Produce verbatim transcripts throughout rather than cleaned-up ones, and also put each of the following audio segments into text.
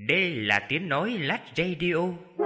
Đây là tiếng nói Lách Radio.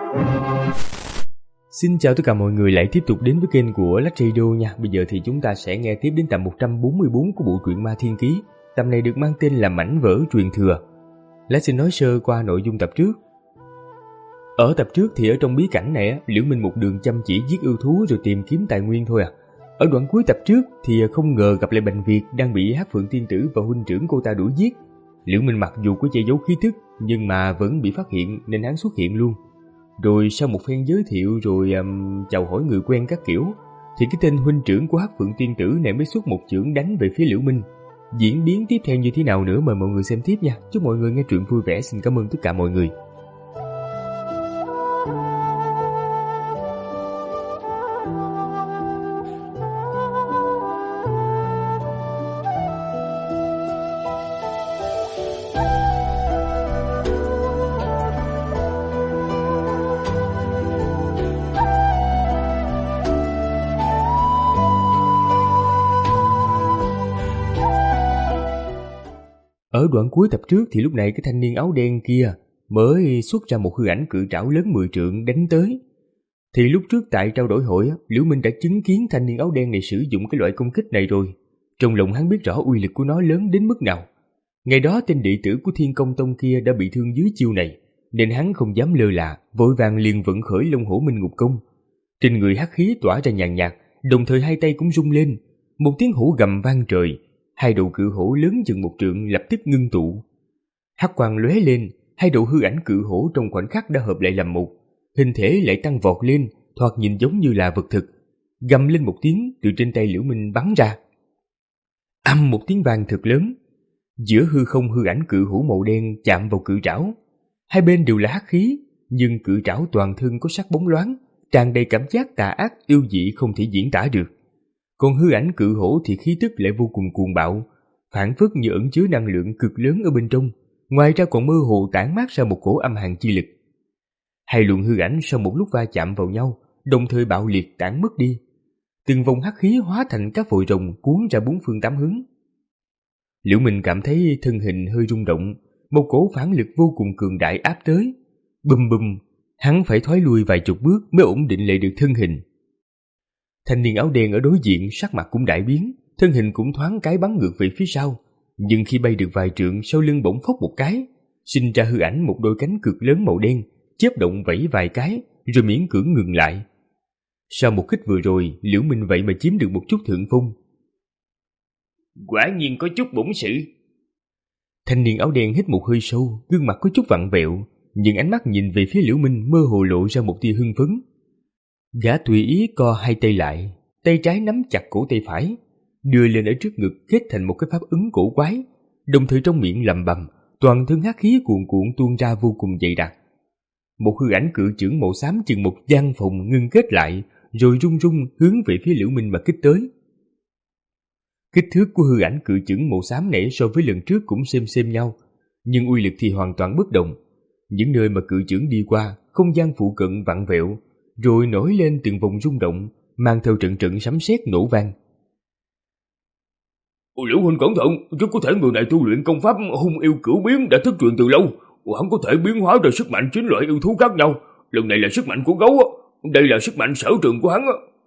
Xin chào tất cả mọi người lại tiếp tục đến với kênh của Lách Radio nha. Bây giờ thì chúng ta sẽ nghe tiếp đến tập một trăm bốn mươi bốn của bộ truyện Ma Thiên Ký. Tập này được mang tên là Mảnh Vỡ Truyền Thừa. Lách xin nói sơ qua nội dung tập trước. Ở tập trước thì ở trong bí cảnh này, Liễu Minh một đường chăm chỉ giết yêu thú rồi tìm kiếm tài nguyên thôi à. Ở đoạn cuối tập trước thì không ngờ gặp lại Bành Việt đang bị Hắc Phượng Tiên Tử và huynh trưởng cô ta đuổi giết. Liễu Minh mặc dù có che giấu khí tức nhưng mà vẫn bị phát hiện nên hắn xuất hiện luôn. Rồi sau một phen giới thiệu rồi um, chào hỏi người quen các kiểu thì cái tên huynh trưởng của Hắc Phượng Tiên Tử này mới xuất một chưởng đánh về phía Liễu Minh. Diễn biến tiếp theo như thế nào nữa mời mọi người xem tiếp nha. Chúc mọi người nghe truyện vui vẻ. Xin cảm ơn tất cả mọi người. Ở đoạn cuối tập trước thì lúc này cái thanh niên áo đen kia mới xuất ra một hư ảnh cự trảo lớn mười trượng đánh tới. Thì lúc trước tại trao đổi hội, Liễu Minh đã chứng kiến thanh niên áo đen này sử dụng cái loại công kích này rồi. Trong lòng hắn biết rõ uy lực của nó lớn đến mức nào. Ngày đó tên đệ tử của Thiên Công Tông kia đã bị thương dưới chiêu này, nên hắn không dám lơ là, vội vàng liền vận khởi Long Hổ Minh Ngục Công. Trên người hắc khí tỏa ra nhàn nhạt, đồng thời hai tay cũng rung lên, một tiếng hổ gầm vang trời. Hai đầu cự hổ lớn chừng một trượng lập tức ngưng tụ. Hắc quang lóe lên, hai đầu hư ảnh cự hổ trong khoảnh khắc đã hợp lại làm một, hình thể lại tăng vọt lên, thoạt nhìn giống như là vật thực. Gầm lên một tiếng từ trên tay Liễu Minh bắn ra. Âm một tiếng vang thật lớn, giữa hư không hư ảnh cự hổ màu đen chạm vào cự trảo. Hai bên đều là hắc khí, nhưng cự trảo toàn thân có sắc bóng loáng, tràn đầy cảm giác tà ác yêu dị không thể diễn tả được. Còn hư ảnh cự hổ thì khí tức lại vô cùng cuồng bạo, phảng phất như ẩn chứa năng lượng cực lớn ở bên trong, ngoài ra còn mơ hồ tản mát ra một cổ âm hàn chi lực. Hai luồng hư ảnh sau một lúc va chạm vào nhau, đồng thời bạo liệt tản mất đi. Từng vòng hắc khí hóa thành các vòi rồng cuốn ra bốn phương tám hướng. Liễu Minh cảm thấy thân hình hơi rung động, một cổ phản lực vô cùng cường đại áp tới. Bùm bùm, hắn phải thoái lui vài chục bước mới ổn định lại được thân hình. Thanh niên áo đen ở đối diện sắc mặt cũng đại biến, thân hình cũng thoáng cái bắn ngược về phía sau, nhưng khi bay được vài trượng sau lưng bỗng phốc một cái, sinh ra hư ảnh một đôi cánh cực lớn màu đen, chớp động vẫy vài cái rồi miễn cưỡng ngừng lại. Sau một kích vừa rồi, Liễu Minh vậy mà chiếm được một chút thượng phong. Quả nhiên có chút bổn sự. Thanh niên áo đen hít một hơi sâu, gương mặt có chút vặn vẹo, nhưng ánh mắt nhìn về phía Liễu Minh mơ hồ lộ ra một tia hưng phấn. Gã tùy ý co hai tay lại, tay trái nắm chặt cổ tay phải, đưa lên ở trước ngực kết thành một cái pháp ứng cổ quái, đồng thời trong miệng lẩm bẩm, toàn thân hắc khí cuồn cuộn tuôn ra vô cùng dày đặc. Một hư ảnh cự chưởng màu xám chừng một gian phòng ngưng kết lại, rồi rung rung hướng về phía Liễu Minh mà kích tới. Kích thước của hư ảnh cự chưởng màu xám này so với lần trước cũng xem xem nhau, nhưng uy lực thì hoàn toàn bất đồng. Những nơi mà cự chưởng đi qua, không gian phụ cận vặn vẹo, rồi nổi lên từng vòng rung động, mang theo trận trận sấm sét nổ vang. Liễu huynh cẩn thận, rất có thể người này tu luyện công pháp hung yêu cửu biến đã thất truyền từ lâu. Hắn có thể biến hóa ra sức mạnh chín loại yêu thú khác nhau. Lần này là sức mạnh của gấu, đây là sức mạnh sở trường của hắn.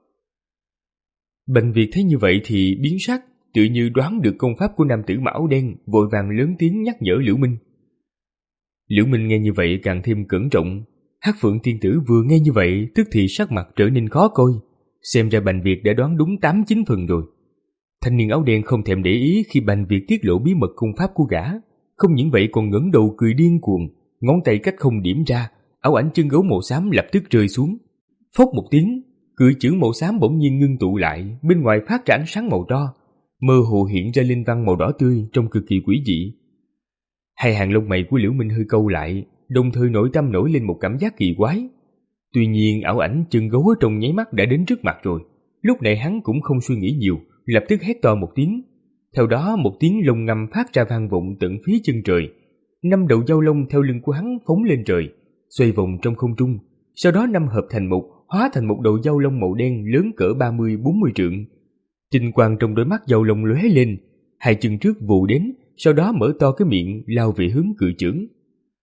Bành Việt thấy như vậy thì biến sắc, tự như đoán được công pháp của nam tử áo đen, vội vàng lớn tiếng nhắc nhở Liễu Minh. Liễu Minh nghe như vậy càng thêm cẩn trọng. Hắc Phượng Tiên Tử vừa nghe như vậy tức thì sắc mặt trở nên khó coi, xem ra Bành Việt đã đoán đúng tám chín phần rồi. Thanh niên áo đen không thèm để ý khi Bành Việt tiết lộ bí mật công pháp của gã, không những vậy còn ngẩng đầu cười điên cuồng, ngón tay cách không điểm ra, áo ảnh chân gấu màu xám lập tức rơi xuống. Phốc một tiếng, cự chưởng màu xám bỗng nhiên ngưng tụ lại, bên ngoài phát ra ánh sáng màu đỏ, mơ hồ hiện ra linh văn màu đỏ tươi trông cực kỳ quỷ dị. Hai hàng lông mày của Liễu Minh hơi cau lại, đồng thời nội tâm nổi lên một cảm giác kỳ quái. Tuy nhiên ảo ảnh chân gấu ở trong nháy mắt đã đến trước mặt rồi, lúc này hắn cũng không suy nghĩ nhiều, lập tức hét to một tiếng. Theo đó một tiếng lông ngâm phát ra vang vọng tận phía chân trời. Năm đầu dao lông theo lưng của hắn phóng lên trời, xoay vòng trong không trung, sau đó năm hợp thành một, hóa thành một đầu dao lông màu đen lớn cỡ ba mươi bốn mươi trượng. Tinh quang trong đôi mắt dao lông lóe lên, hai chân trước vù đến, sau đó mở to cái miệng lao về hướng cự chưởng.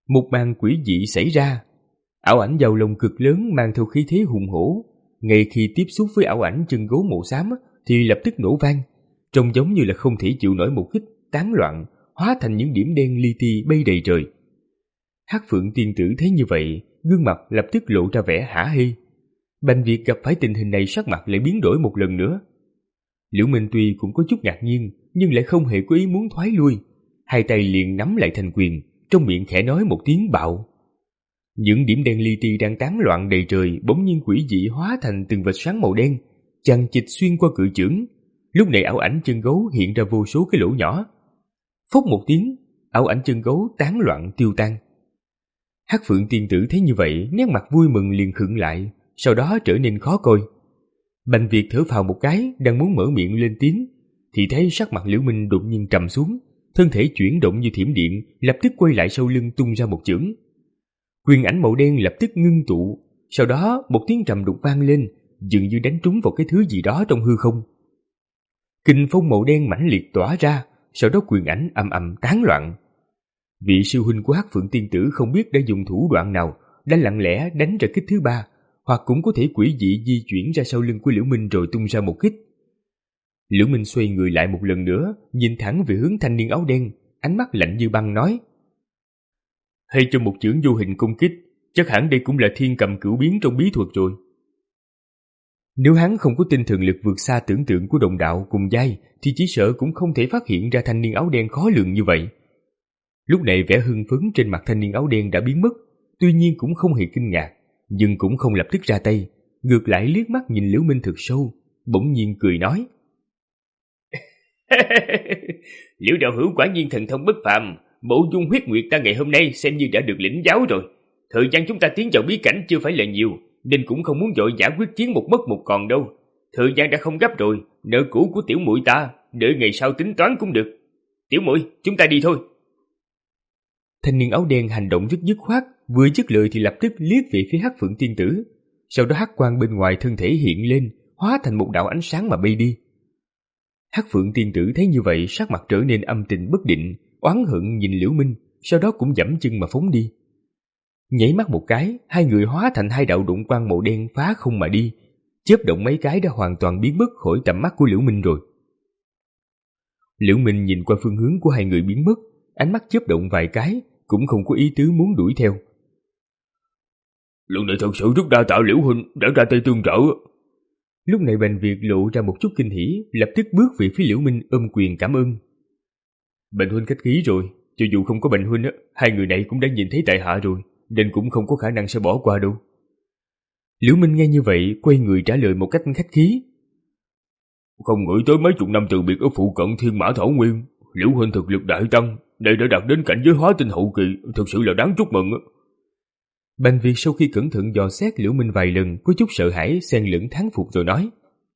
Một màn quỷ dị xảy ra. Ảo ảnh vào lồng cực lớn mang theo khí thế hùng hổ, ngay khi tiếp xúc với ảo ảnh chân gấu màu xám thì lập tức nổ vang, trông giống như là không thể chịu nổi một kích, tán loạn, hóa thành những điểm đen li ti bay đầy trời. Hắc Phượng tiên tử thấy như vậy, gương mặt lập tức lộ ra vẻ hả hê. Bành Việt gặp phải tình hình này sắc mặt lại biến đổi một lần nữa. Liễu Minh tuy cũng có chút ngạc nhiên, nhưng lại không hề có ý muốn thoái lui, hai tay liền nắm lại thành quyền, trong miệng khẽ nói một tiếng bạo. Những điểm đen li ti đang tán loạn đầy trời bỗng nhiên quỷ dị hóa thành từng vệt sáng màu đen, chằng chịt xuyên qua cự chưởng. Lúc này ảo ảnh chân gấu hiện ra vô số cái lỗ nhỏ. Phốc một tiếng, ảo ảnh chân gấu tán loạn tiêu tan. Hắc Phượng tiên tử thấy như vậy, nét mặt vui mừng liền khựng lại, sau đó trở nên khó coi. Bành Việt thở phào một cái, đang muốn mở miệng lên tiếng, thì thấy sắc mặt Liễu Minh đột nhiên trầm xuống, thân thể chuyển động như thiểm điện, lập tức quay lại sau lưng tung ra một chưởng. Quyền ảnh màu đen lập tức ngưng tụ, sau đó một tiếng trầm đục vang lên, dường như đánh trúng vào cái thứ gì đó trong hư không. Kình phong màu đen mãnh liệt tỏa ra, sau đó quyền ảnh ầm ầm tán loạn. Vị sư huynh của Hắc Phượng tiên tử không biết đã dùng thủ đoạn nào, đã lặng lẽ đánh ra kích thứ ba, hoặc cũng có thể quỷ dị di chuyển ra sau lưng của Liễu Minh rồi tung ra một kích. Liễu Minh xoay người lại một lần nữa, nhìn thẳng về hướng thanh niên áo đen, ánh mắt lạnh như băng nói: hay cho một chưởng vô hình công kích, chắc hẳn đây cũng là thiên cầm cửu biến trong bí thuật rồi. Nếu hắn không có tinh thần lực vượt xa tưởng tượng của đồng đạo cùng giai, thì chỉ sợ cũng không thể phát hiện ra thanh niên áo đen khó lường như vậy. Lúc này vẻ hưng phấn trên mặt thanh niên áo đen đã biến mất, tuy nhiên cũng không hề kinh ngạc, nhưng cũng không lập tức ra tay, ngược lại liếc mắt nhìn Liễu Minh thật sâu, bỗng nhiên cười nói: Liễu đạo hữu quả nhiên thần thông bất phàm, Mộ Dung huyết nguyệt ta ngày hôm nay xem như đã được lĩnh giáo rồi. Thời gian chúng ta tiến vào bí cảnh chưa phải là nhiều, nên cũng không muốn vội vã quyết chiến một mất một còn đâu. Thời gian đã không gấp rồi, nợ cũ của tiểu muội ta, đợi ngày sau tính toán cũng được. Tiểu muội, chúng ta đi thôi. Thanh niên áo đen hành động rất dứt khoát, vừa dứt lời thì lập tức liếc về phía Hắc Phượng tiên tử, sau đó hắc quang bên ngoài thân thể hiện lên, hóa thành một đạo ánh sáng mà bay đi. Hắc Phượng tiên tử thấy như vậy, sắc mặt trở nên âm tình bất định, oán hận nhìn Liễu Minh, sau đó cũng giẫm chân mà phóng đi. Nhảy mắt một cái, hai người hóa thành hai đạo đụng quang màu đen phá không mà đi, chớp động mấy cái đã hoàn toàn biến mất khỏi tầm mắt của Liễu Minh rồi. Liễu Minh nhìn qua phương hướng của hai người biến mất, ánh mắt chớp động vài cái, cũng không có ý tứ muốn đuổi theo. Lần này thật sự rất đa tạ Liễu huynh đã ra tay tương trợ. Lúc này Bành Việt lộ ra một chút kinh hỉ, lập tức bước về phía Liễu Minh ôm quyền cảm ơn. Bành huynh khách khí rồi, cho dù không có Bành huynh á, hai người này cũng đã nhìn thấy tại hạ rồi, nên cũng không có khả năng sẽ bỏ qua đâu. Liễu Minh nghe như vậy, quay người trả lời một cách khách khí. Không nghĩ tới mấy chục năm từ biệt ở phụ cận Thiên Mã Thảo Nguyên, Liễu huynh thực lực đại tăng, đây đã đạt đến cảnh giới hóa tinh hậu kỳ, thực sự là đáng chúc mừng. Bành Việt sau khi cẩn thận dò xét Liễu Minh vài lần, có chút sợ hãi xen lẫn thán phục rồi nói: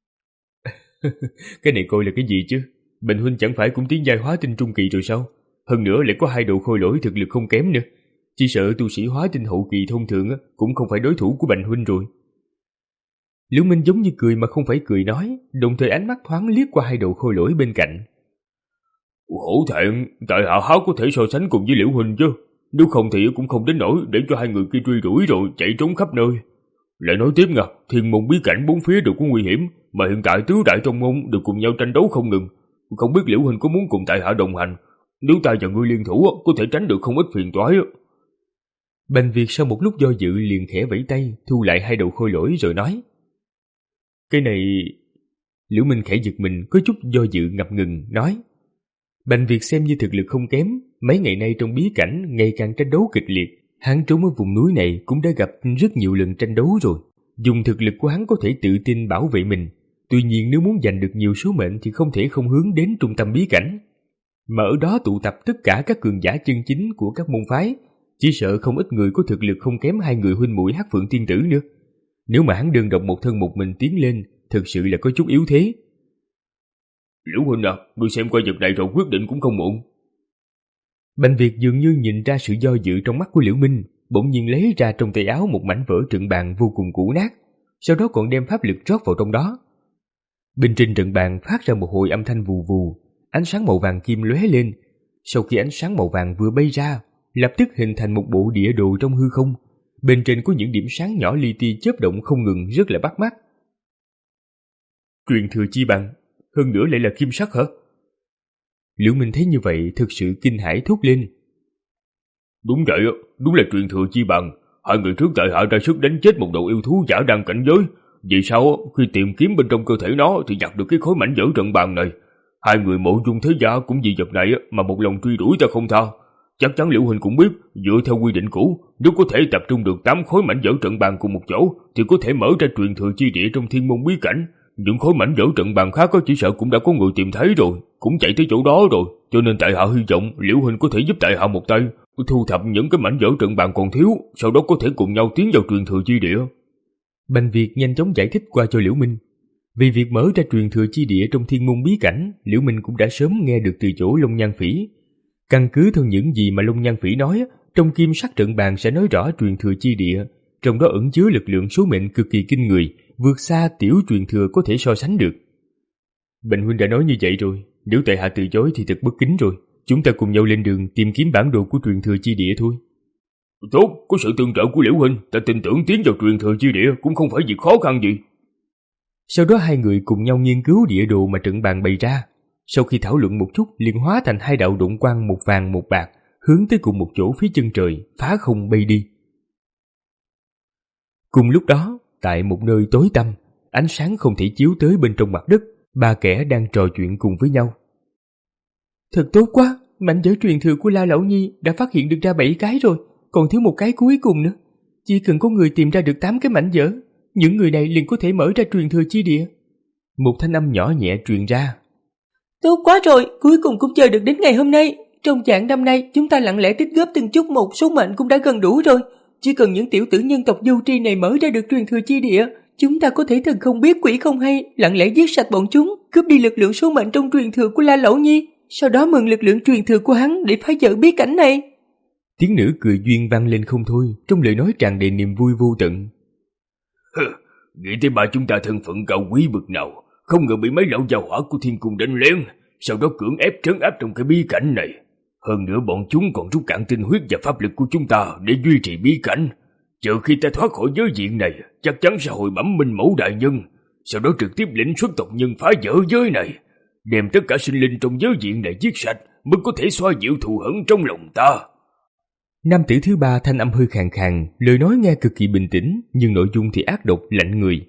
cái này coi là cái gì chứ? Bành huynh chẳng phải cũng tiến giai hóa tinh trung kỳ rồi sao? Hơn nữa lại có hai đầu khôi lỗi thực lực không kém nữa. Chỉ sợ tu sĩ hóa tinh hậu kỳ thông thường cũng không phải đối thủ của Bành huynh rồi. Liễu Minh giống như cười mà không phải cười nói, đồng thời ánh mắt thoáng liếc qua hai đầu khôi lỗi bên cạnh. Hổ thẹn, tại hạ há có thể so sánh cùng với Liễu huynh chứ? Nếu không thì cũng không đến nỗi để cho hai người kia truy đuổi rồi chạy trốn khắp nơi. Lại nói tiếp nha, thiên môn bí cảnh bốn phía đều có nguy hiểm, mà hiện tại tứ đại trong môn đều cùng nhau tranh đấu không ngừng. Không biết Liễu huynh có muốn cùng tại hạ đồng hành? Nếu ta và ngươi liên thủ có thể tránh được không ít phiền toái. Bành Việt sau một lúc do dự liền khẽ vẫy tay, thu lại hai đầu khôi lỗi rồi nói: cái này... Liễu Minh khẽ giật mình, có chút do dự ngập ngừng, nói: Bành Việt xem như thực lực không kém, mấy ngày nay trong bí cảnh ngày càng tranh đấu kịch liệt, hắn trốn ở vùng núi này cũng đã gặp rất nhiều lần tranh đấu rồi. Dùng thực lực của hắn có thể tự tin bảo vệ mình, tuy nhiên nếu muốn giành được nhiều số mệnh thì không thể không hướng đến trung tâm bí cảnh, mà ở đó tụ tập tất cả các cường giả chân chính của các môn phái. Chỉ sợ không ít người có thực lực không kém hai người huynh muội Hắc Phượng tiên tử nữa. Nếu mà hắn đơn độc một thân một mình tiến lên, thực sự là có chút yếu thế. Liễu huynh à, ngươi xem qua vật này rồi quyết định cũng không muộn. Bành Việt dường như nhìn ra sự do dự trong mắt của Liễu Minh, bỗng nhiên lấy ra trong tay áo một mảnh vỡ trận bàn vô cùng cũ nát, sau đó còn đem pháp lực rót vào trong đó. Bên trên trận bàn phát ra một hồi âm thanh vù vù, ánh sáng màu vàng kim lóe lên. Sau khi ánh sáng màu vàng vừa bay ra, lập tức hình thành một bộ địa đồ trong hư không. Bên trên có những điểm sáng nhỏ li ti chớp động không ngừng, rất là bắt mắt. Truyền thừa chi bằng, hơn nữa lại là kim sắc hả? Liễu Minh thấy như vậy thực sự kinh hãi thốt lên. Đúng vậy, đúng là truyền thừa chi bằng. Hai người trước tại hạ ra sức đánh chết một đầu yêu thú giả đang cảnh giới. Vì sao khi tìm kiếm bên trong cơ thể nó thì nhặt được cái khối mảnh vỡ trận bàn này? Hai người Mộ Dung thế gia cũng vì vật này mà một lòng truy đuổi ta không tha. Chắc chắn Liễu huynh cũng biết, dựa theo quy định cũ, nếu có thể tập trung được tám khối mảnh vỡ trận bàn cùng một chỗ thì có thể mở ra truyền thừa chi địa trong thiên môn bí cảnh. Những khối mảnh vỡ trận bàn khác có chỉ sợ cũng đã có người tìm thấy rồi, cũng chạy tới chỗ đó rồi, cho nên tại hạ hy vọng Liễu huynh có thể giúp tại hạ một tay, thu thập những cái mảnh vỡ trận bàn còn thiếu, sau đó có thể cùng nhau tiến vào truyền thừa chi địa. Bành Việt nhanh chóng giải thích qua cho Liễu Minh. Vì việc mở ra truyền thừa chi địa trong thiên môn bí cảnh, Liễu Minh cũng đã sớm nghe được từ chỗ Long Nhan Phỉ. Căn cứ theo những gì mà Long Nhan Phỉ nói, trong kim sắc trận bàn sẽ nói rõ truyền thừa chi địa, trong đó ẩn chứa lực lượng số mệnh cực kỳ kinh người, vượt xa tiểu truyền thừa có thể so sánh được. Bành huynh đã nói như vậy rồi, nếu tại hạ từ chối thì thật bất kính rồi. Chúng ta cùng nhau lên đường tìm kiếm bản đồ của truyền thừa chi địa thôi. Tốt, có sự tương trợ của Liễu huynh, ta tin tưởng tiến vào truyền thừa chi địa cũng không phải việc khó khăn gì. Sau đó hai người cùng nhau nghiên cứu địa đồ mà trận bàn bày ra. Sau khi thảo luận một chút, liền hóa thành hai đạo độn quang một vàng một bạc, hướng tới cùng một chỗ phía chân trời, phá không bay đi. Cùng lúc đó, tại một nơi tối tăm, ánh sáng không thể chiếu tới bên trong mặt đất, ba kẻ đang trò chuyện cùng với nhau. Thật tốt quá, mảnh vỡ truyền thừa của La Lão Nhi đã phát hiện được ra bảy cái rồi, còn thiếu một cái cuối cùng nữa. Chỉ cần có người tìm ra được tám cái mảnh vỡ, những người này liền có thể mở ra truyền thừa chi địa. Một thanh âm nhỏ nhẹ truyền ra. Tốt quá rồi, cuối cùng cũng chờ được đến ngày hôm nay. Trong dạng năm nay, chúng ta lặng lẽ tích góp từng chút một, số mệnh cũng đã gần đủ rồi. Chỉ cần những tiểu tử nhân tộc vô tri này mở ra được truyền thừa chi địa, chúng ta có thể thần không biết quỷ không hay, lặng lẽ giết sạch bọn chúng, cướp đi lực lượng số mệnh trong truyền thừa của La Lão Nhi, sau đó mượn lực lượng truyền thừa của hắn để phá vỡ bí cảnh này. Tiếng nữ cười duyên vang lên không thôi, trong lời nói tràn đầy niềm vui vô tận. Nghĩ tới ba chúng ta thân phận cao quý bực nào, không ngờ bị mấy lão giàu hỏa của thiên cung đánh lén, sau đó cưỡng ép trấn áp trong cái bí cảnh này. Hơn nữa bọn chúng còn rút cạn tinh huyết và pháp lực của chúng ta để duy trì bí cảnh. Chờ khi ta thoát khỏi giới diện này, chắc chắn sẽ hồi bẩm Minh Mẫu đại nhân, sau đó trực tiếp lĩnh xuất tộc nhân phá vỡ giới này, đem tất cả sinh linh trong giới diện này giết sạch, mới có thể xoa dịu thù hận trong lòng ta. Nam tử thứ ba thanh âm hơi khàn khàn, lời nói nghe cực kỳ bình tĩnh, nhưng nội dung thì ác độc lạnh người.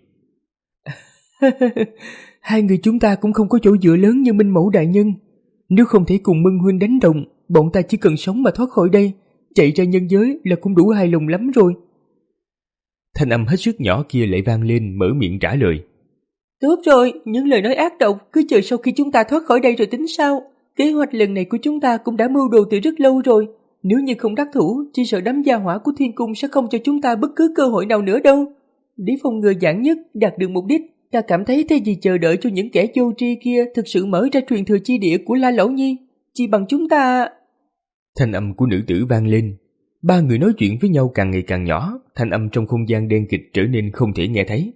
Hai người chúng ta cũng không có chỗ dựa lớn như Minh Mẫu đại nhân. Nếu không thể cùng Mân huynh đánh đồng, bọn ta chỉ cần sống mà thoát khỏi đây, chạy ra nhân giới là cũng đủ hài lòng lắm rồi. Thanh âm hết sức nhỏ kia lại vang lên, mở miệng trả lời. Tốt rồi, những lời nói ác độc cứ chờ sau khi chúng ta thoát khỏi đây rồi tính sao. Kế hoạch lần này của chúng ta cũng đã mưu đồ từ rất lâu rồi. Nếu như không đắc thủ, chỉ sợ đám gia hỏa của thiên cung sẽ không cho chúng ta bất cứ cơ hội nào nữa đâu. Để phòng ngừa giản nhất, đạt được mục đích, ta cảm thấy thay vì chờ đợi cho những kẻ vô tri kia thực sự mở ra truyền thừa chi địa của La Lão Nhi, chỉ bằng chúng ta... Thanh âm của nữ tử vang lên. Ba người nói chuyện với nhau càng ngày càng nhỏ, thanh âm trong không gian đen kịt trở nên không thể nghe thấy.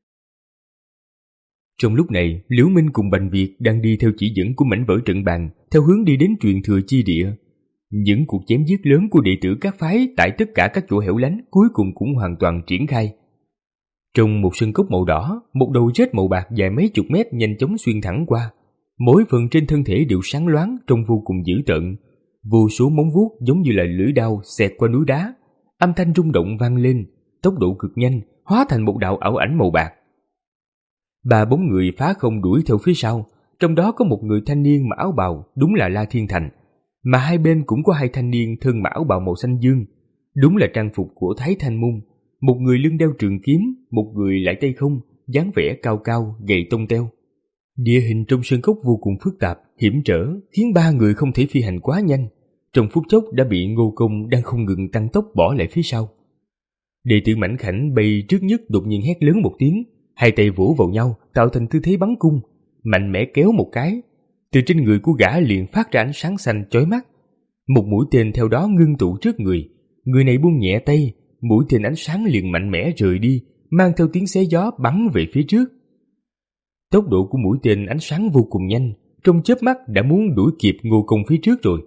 Trong lúc này, Liễu Minh cùng Bành Việt đang đi theo chỉ dẫn của mảnh vỡ trận bàn, theo hướng đi đến truyền thừa chi địa. Những cuộc chém giết lớn của đệ tử các phái tại tất cả các chỗ hẻo lánh cuối cùng cũng hoàn toàn triển khai. Trong một sân cốc màu đỏ, một đầu rết màu bạc dài mấy chục mét nhanh chóng xuyên thẳng qua. Mỗi phần trên thân thể đều sáng loáng, trông vô cùng dữ tợn. Vô số móng vuốt giống như là lưỡi đao xẹt qua núi đá. Âm thanh rung động vang lên, tốc độ cực nhanh, hóa thành một đạo ảo ảnh màu bạc. Ba bốn người phá không đuổi theo phía sau, trong đó có một người thanh niên mặc áo bào, đúng là La Thiên Thành, mà hai bên cũng có hai thanh niên thân mặc áo bào màu xanh dương, đúng là trang phục của Thái Thanh Môn. Một người lưng đeo trường kiếm, một người lại tay không, dáng vẻ cao cao, gầy tông teo. Địa hình trong sơn cốc vô cùng phức tạp, hiểm trở, khiến ba người không thể phi hành quá nhanh. Trong phút chốc đã bị Ngô Công đang không ngừng tăng tốc bỏ lại phía sau. Đệ tử mảnh khảnh bay trước nhất đột nhiên hét lớn một tiếng, hai tay vỗ vào nhau tạo thành tư thế bắn cung, mạnh mẽ kéo một cái, từ trên người của gã liền phát ra ánh sáng xanh chói mắt. Một mũi tên theo đó ngưng tụ trước người, người này buông nhẹ tay, mũi tên ánh sáng liền mạnh mẽ rời đi, mang theo tiếng xé gió bắn về phía trước. Tốc độ của mũi tên ánh sáng vô cùng nhanh, trong chớp mắt đã muốn đuổi kịp Ngô Công phía trước rồi.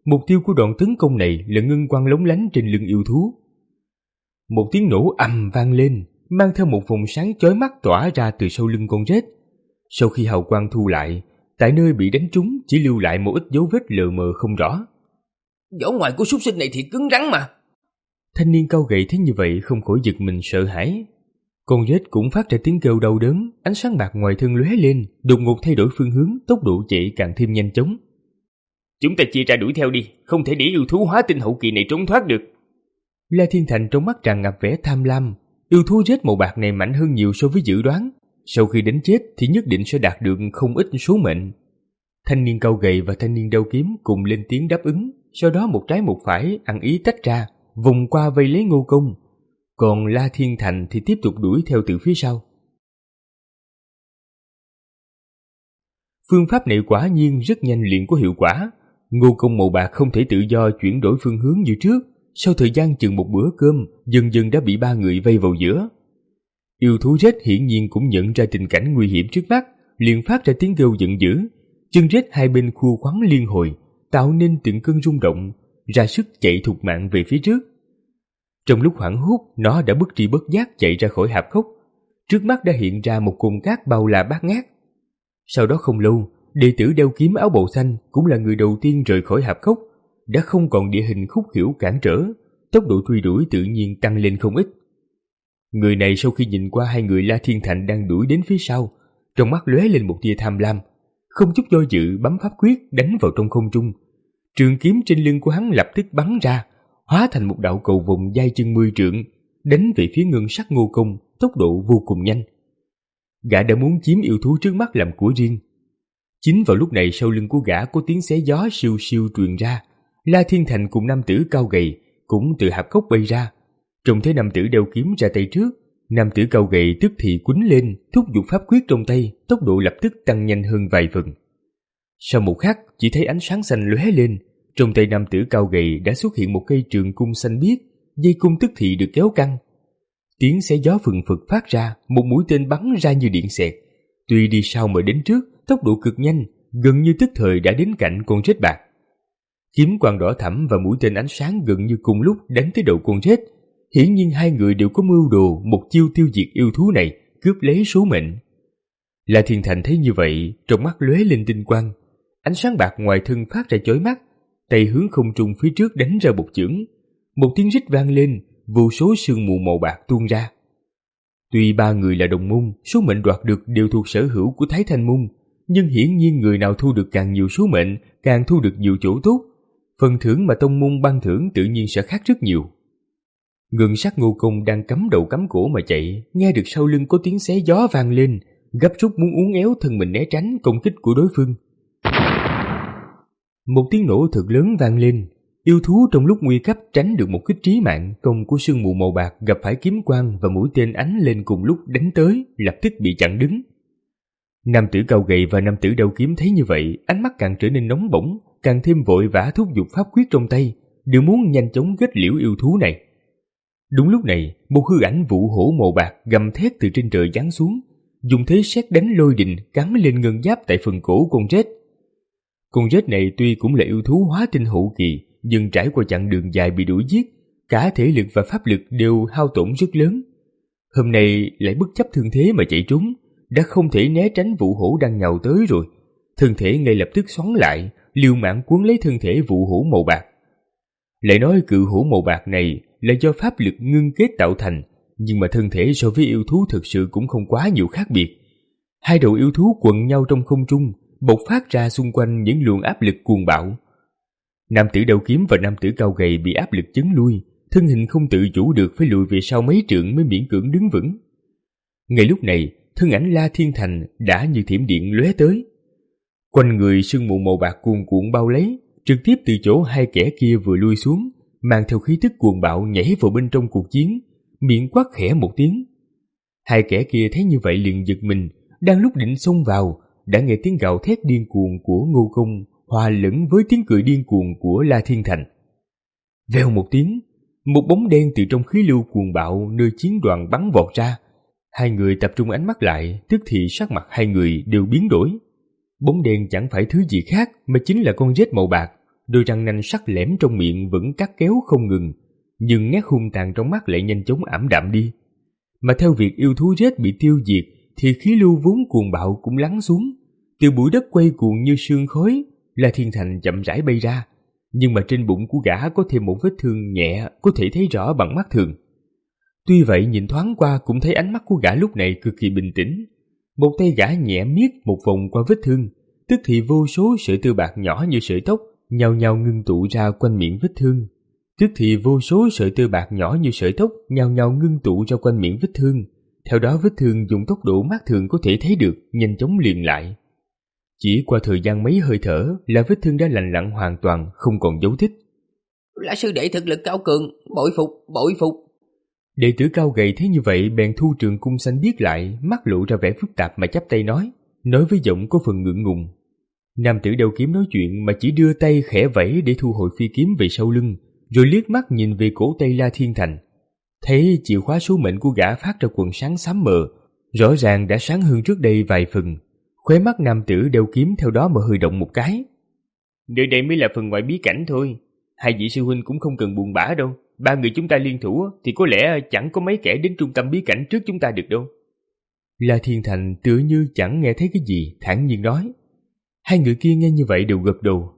Mục tiêu của đoạn tấn công này là ngân quang lóng lánh trên lưng yêu thú. Một tiếng nổ ầm vang lên, mang theo một vòng sáng chói mắt tỏa ra từ sau lưng con rết. Sau khi hào quang thu lại, tại nơi bị đánh trúng chỉ lưu lại một ít dấu vết lờ mờ không rõ. Vỏ ngoài của súc sinh này thì cứng rắn mà. Thanh niên cao gầy thấy như vậy không khỏi giật mình sợ hãi. Con rết cũng phát ra tiếng kêu đau đớn, ánh sáng bạc ngoài thân lóe lên, đột ngột thay đổi phương hướng, tốc độ chạy càng thêm nhanh chóng. Chúng ta chia ra đuổi theo đi, không thể để yêu thú hóa tinh hậu kỳ này trốn thoát được. La Thiên Thành trong mắt tràn ngập vẻ tham lam. Yêu thú rết màu bạc này mạnh hơn nhiều so với dự đoán. Sau khi đánh chết thì nhất định sẽ đạt được không ít số mệnh. Thanh niên cao gầy và thanh niên đao kiếm cùng lên tiếng đáp ứng. Sau đó một trái một phải ăn ý tách ra, vùng qua vây lấy Ngô Công. Còn La Thiên Thành thì tiếp tục đuổi theo từ phía sau. Phương pháp này quả nhiên rất nhanh liền có hiệu quả. Ngô Công màu bạc không thể tự do chuyển đổi phương hướng như trước. Sau thời gian chừng một bữa cơm, dần dần đã bị ba người vây vào giữa. Yêu thú rết hiển nhiên cũng nhận ra tình cảnh nguy hiểm trước mắt, liền phát ra tiếng kêu giận dữ. Chân rết hai bên khua khoắn liên hồi, tạo nên từng cơn rung động, ra sức chạy thục mạng về phía trước. Trong lúc hoảng hốt, nó đã bất tri bất giác chạy ra khỏi hạp cốc. Trước mắt đã hiện ra một cồn cát bao la bát ngát. Sau đó không lâu, đệ tử đeo kiếm áo bào xanh cũng là người đầu tiên rời khỏi hạp cốc, đã không còn địa hình khúc khuỷu cản trở, tốc độ truy đuổi tự nhiên tăng lên không ít. Người này sau khi nhìn qua hai người La Thiên Thành đang đuổi đến phía sau, trong mắt lóe lên một tia tham lam, không chút do dự bấm pháp quyết đánh vào trong không trung. Trường kiếm trên lưng của hắn lập tức bắn ra, hóa thành một đạo cầu vồng dài chừng mười trượng, đánh về phía ngân sắc Ngô Công, tốc độ vô cùng nhanh. Gã đã muốn chiếm yêu thú trước mắt làm của riêng. Chính vào lúc này sau lưng của gã có tiếng xé gió siêu siêu truyền ra. La Thiên Thành cùng nam tử cao gầy cũng từ hạp cốc bay ra. Trông thấy nam tử đeo kiếm ra tay trước, nam tử cao gầy tức thì quýnh lên, thúc giục pháp quyết trong tay, tốc độ lập tức tăng nhanh hơn vài phần. Sau một khắc, chỉ thấy ánh sáng xanh lóe lên, trong tay nam tử cao gầy đã xuất hiện một cây trường cung xanh biếc, dây cung tức thì được kéo căng. Tiếng xé gió phừng phực phát ra, một mũi tên bắn ra như điện xẹt. Tuy đi sau mà đến trước, tốc độ cực nhanh, gần như tức thời đã đến cạnh con rết bạc. Kiếm quang đỏ thẫm và mũi tên ánh sáng gần như cùng lúc đánh tới đầu con rết. Hiển nhiên hai người đều có mưu đồ một chiêu tiêu diệt yêu thú này, cướp lấy số mệnh. La Thiên Thành thấy như vậy, trong mắt lóe lên tinh quang, ánh sáng bạc ngoài thân phát ra chói mắt, tay hướng không trung phía trước đánh ra một chưởng. Một tiếng rít vang lên, vô số sương mù màu bạc tuôn ra. Tuy ba người là đồng môn, số mệnh đoạt được đều thuộc sở hữu của Thái Thanh môn, nhưng hiển nhiên người nào thu được càng nhiều số mệnh, càng thu được nhiều chỗ tốt. Phần thưởng mà tông môn ban thưởng tự nhiên sẽ khác rất nhiều. Ngân sắc Ngô Công đang cắm đầu cắm cổ mà chạy, nghe được sau lưng có tiếng xé gió vang lên, gấp rút muốn uốn éo thân mình né tránh công kích của đối phương. Một tiếng nổ thật lớn vang lên, yêu thú trong lúc nguy cấp tránh được một kích trí mạng công của sương mù màu bạc, gặp phải kiếm quang và mũi tên ánh lên cùng lúc đánh tới, lập tức bị chặn đứng. Nam tử cao gầy và nam tử đao kiếm thấy như vậy, ánh mắt càng trở nên nóng bỏng, càng thêm vội vã thúc giục pháp quyết trong tay, đều muốn nhanh chóng kết liễu yêu thú này. Đúng lúc này, một hư ảnh vũ hổ màu bạc gầm thét từ trên trời giáng xuống, dùng thế sét đánh lôi đình cắn lên ngân giáp tại phần cổ con rết. Con rết này tuy cũng là yêu thú hóa tinh hậu kỳ, nhưng trải qua chặng đường dài bị đuổi giết, cả thể lực và pháp lực đều hao tổn rất lớn. Hôm nay lại bất chấp thương thế mà chạy trốn, đã không thể né tránh vũ hổ đang nhào tới rồi. Thân thể ngay lập tức xoắn lại, liều mạng cuốn lấy thân thể vũ hổ màu bạc. Lại nói cự hổ màu bạc này là do pháp lực ngưng kết tạo thành, nhưng mà thân thể so với yêu thú thực sự cũng không quá nhiều khác biệt. Hai đầu yêu thú quần nhau trong không trung, bộc phát ra xung quanh những luồng áp lực cuồng bạo. Nam tử đao kiếm và nam tử cao gầy bị áp lực chấn lui, thân hình không tự chủ được phải lùi về sau mấy trượng mới miễn cưỡng đứng vững. Ngay lúc này, thân ảnh La Thiên Thành đã như thiểm điện lóe tới. Quanh người sương mù màu bạc cuồn cuộn bao lấy, trực tiếp từ chỗ hai kẻ kia vừa lui xuống, mang theo khí tức cuồng bạo nhảy vào bên trong cuộc chiến, miệng quát khẽ một tiếng. Hai kẻ kia thấy như vậy liền giật mình, đang lúc định xông vào, đã nghe tiếng gào thét điên cuồng của Ngô Công hòa lẫn với tiếng cười điên cuồng của La Thiên Thành. Vèo một tiếng, một bóng đen từ trong khí lưu cuồng bạo nơi chiến đoàn bắn vọt ra. Hai người tập trung ánh mắt lại, tức thì sắc mặt hai người đều biến đổi. Bóng đen chẳng phải thứ gì khác mà chính là con rết màu bạc, đôi răng nanh sắc lẻm trong miệng vẫn cắt kéo không ngừng, nhưng nét hung tàn trong mắt lại nhanh chóng ảm đạm đi. Mà theo việc yêu thú rết bị tiêu diệt thì khí lưu vốn cuồng bạo cũng lắng xuống. Từ bụi đất quay cuồng như sương khói, La Thiên Thành chậm rãi bay ra, nhưng mà trên bụng của gã có thêm một vết thương nhẹ có thể thấy rõ bằng mắt thường. Tuy vậy nhìn thoáng qua cũng thấy ánh mắt của gã lúc này cực kỳ bình tĩnh. Một tay gã nhẹ miết một vòng qua vết thương, tức thì vô số sợi tơ bạc nhỏ như sợi tóc nhao nhao ngưng tụ ra quanh miệng vết thương. Tức thì vô số sợi tơ bạc nhỏ như sợi tóc nhao nhao ngưng tụ ra quanh miệng vết thương. Theo đó vết thương dùng tốc độ mắt thường có thể thấy được nhanh chóng liền lại. Chỉ qua thời gian mấy hơi thở là vết thương đã lành lặn hoàn toàn, không còn dấu tích. La sư đệ thực lực cao cường, bội phục, bội phục. Đệ tử cao gầy thấy như vậy bèn thu trường cung xanh biếc lại, mắt lộ ra vẻ phức tạp mà chắp tay nói, nói với giọng có phần ngượng ngùng. Nam tử đeo kiếm nói chuyện mà chỉ đưa tay khẽ vẫy để thu hồi phi kiếm về sau lưng, rồi liếc mắt nhìn về cổ tay La Thiên Thành. Thấy chìa khóa số mệnh của gã phát ra quần sáng xám mờ, rõ ràng đã sáng hơn trước đây vài phần. Khóe mắt nam tử đeo kiếm theo đó mà hơi động một cái. Nơi đây mới là phần ngoại bí cảnh thôi. Hai vị sư huynh cũng không cần buồn bã đâu. Ba người chúng ta liên thủ thì có lẽ chẳng có mấy kẻ đến trung tâm bí cảnh trước chúng ta được đâu. La Thiên Thành tựa như chẳng nghe thấy cái gì, thản nhiên nói. Hai người kia nghe như vậy đều gật đầu.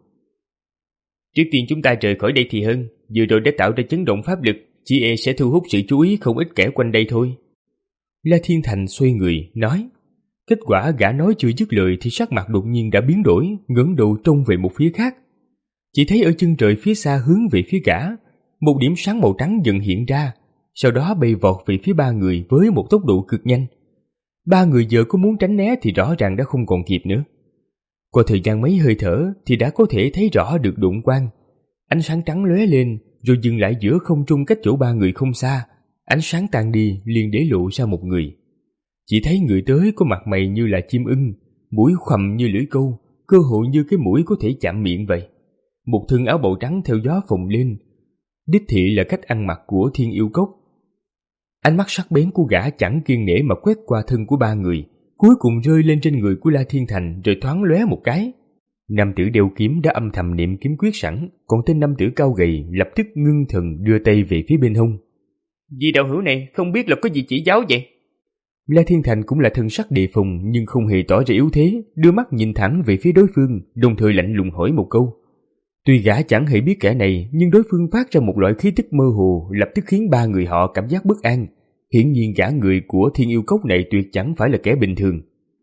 Trước tiên chúng ta rời khỏi đây thì hơn. Vừa rồi đã tạo ra chấn động pháp lực, chỉ e sẽ thu hút sự chú ý không ít kẻ quanh đây thôi. La Thiên Thành xoay người, nói. Kết quả gã nói chưa dứt lời thì sắc mặt đột nhiên đã biến đổi, ngẩng đầu trông về một phía khác. Chỉ thấy ở chân trời phía xa hướng về phía gã, một điểm sáng màu trắng dần hiện ra, sau đó bay vọt về phía ba người với một tốc độ cực nhanh. Ba người giờ có muốn tránh né thì rõ ràng đã không còn kịp nữa. Qua thời gian mấy hơi thở thì đã có thể thấy rõ được độn quang. Ánh sáng trắng lóe lên rồi dừng lại giữa không trung cách chỗ ba người không xa. Ánh sáng tan đi liền để lộ ra một người. Chỉ thấy người tới có mặt mày như là chim ưng, mũi khoằm như lưỡi câu, cơ hội như cái mũi có thể chạm miệng vậy. Một thân áo bào trắng theo gió phồng lên, đích thị là cách ăn mặc của Thiên Yêu Cốc. Ánh mắt sắc bén của gã chẳng kiêng nể mà quét qua thân của ba người, cuối cùng rơi lên trên người của La Thiên Thành rồi thoáng lóe một cái. Nam tử đeo kiếm đã âm thầm niệm kiếm quyết sẵn, còn tên nam tử cao gầy lập tức ngưng thần đưa tay về phía bên hông. Vị đạo hữu này không biết là có gì chỉ giáo vậy? La Thiên Thành cũng là thân sắc đề phòng nhưng không hề tỏ ra yếu thế, đưa mắt nhìn thẳng về phía đối phương, đồng thời lạnh lùng hỏi một câu. Tuy gã chẳng hề biết kẻ này, nhưng đối phương phát ra một loại khí tức mơ hồ, lập tức khiến ba người họ cảm giác bất an. Hiển nhiên gã người của Thiên Yêu Cốc này tuyệt chẳng phải là kẻ bình thường.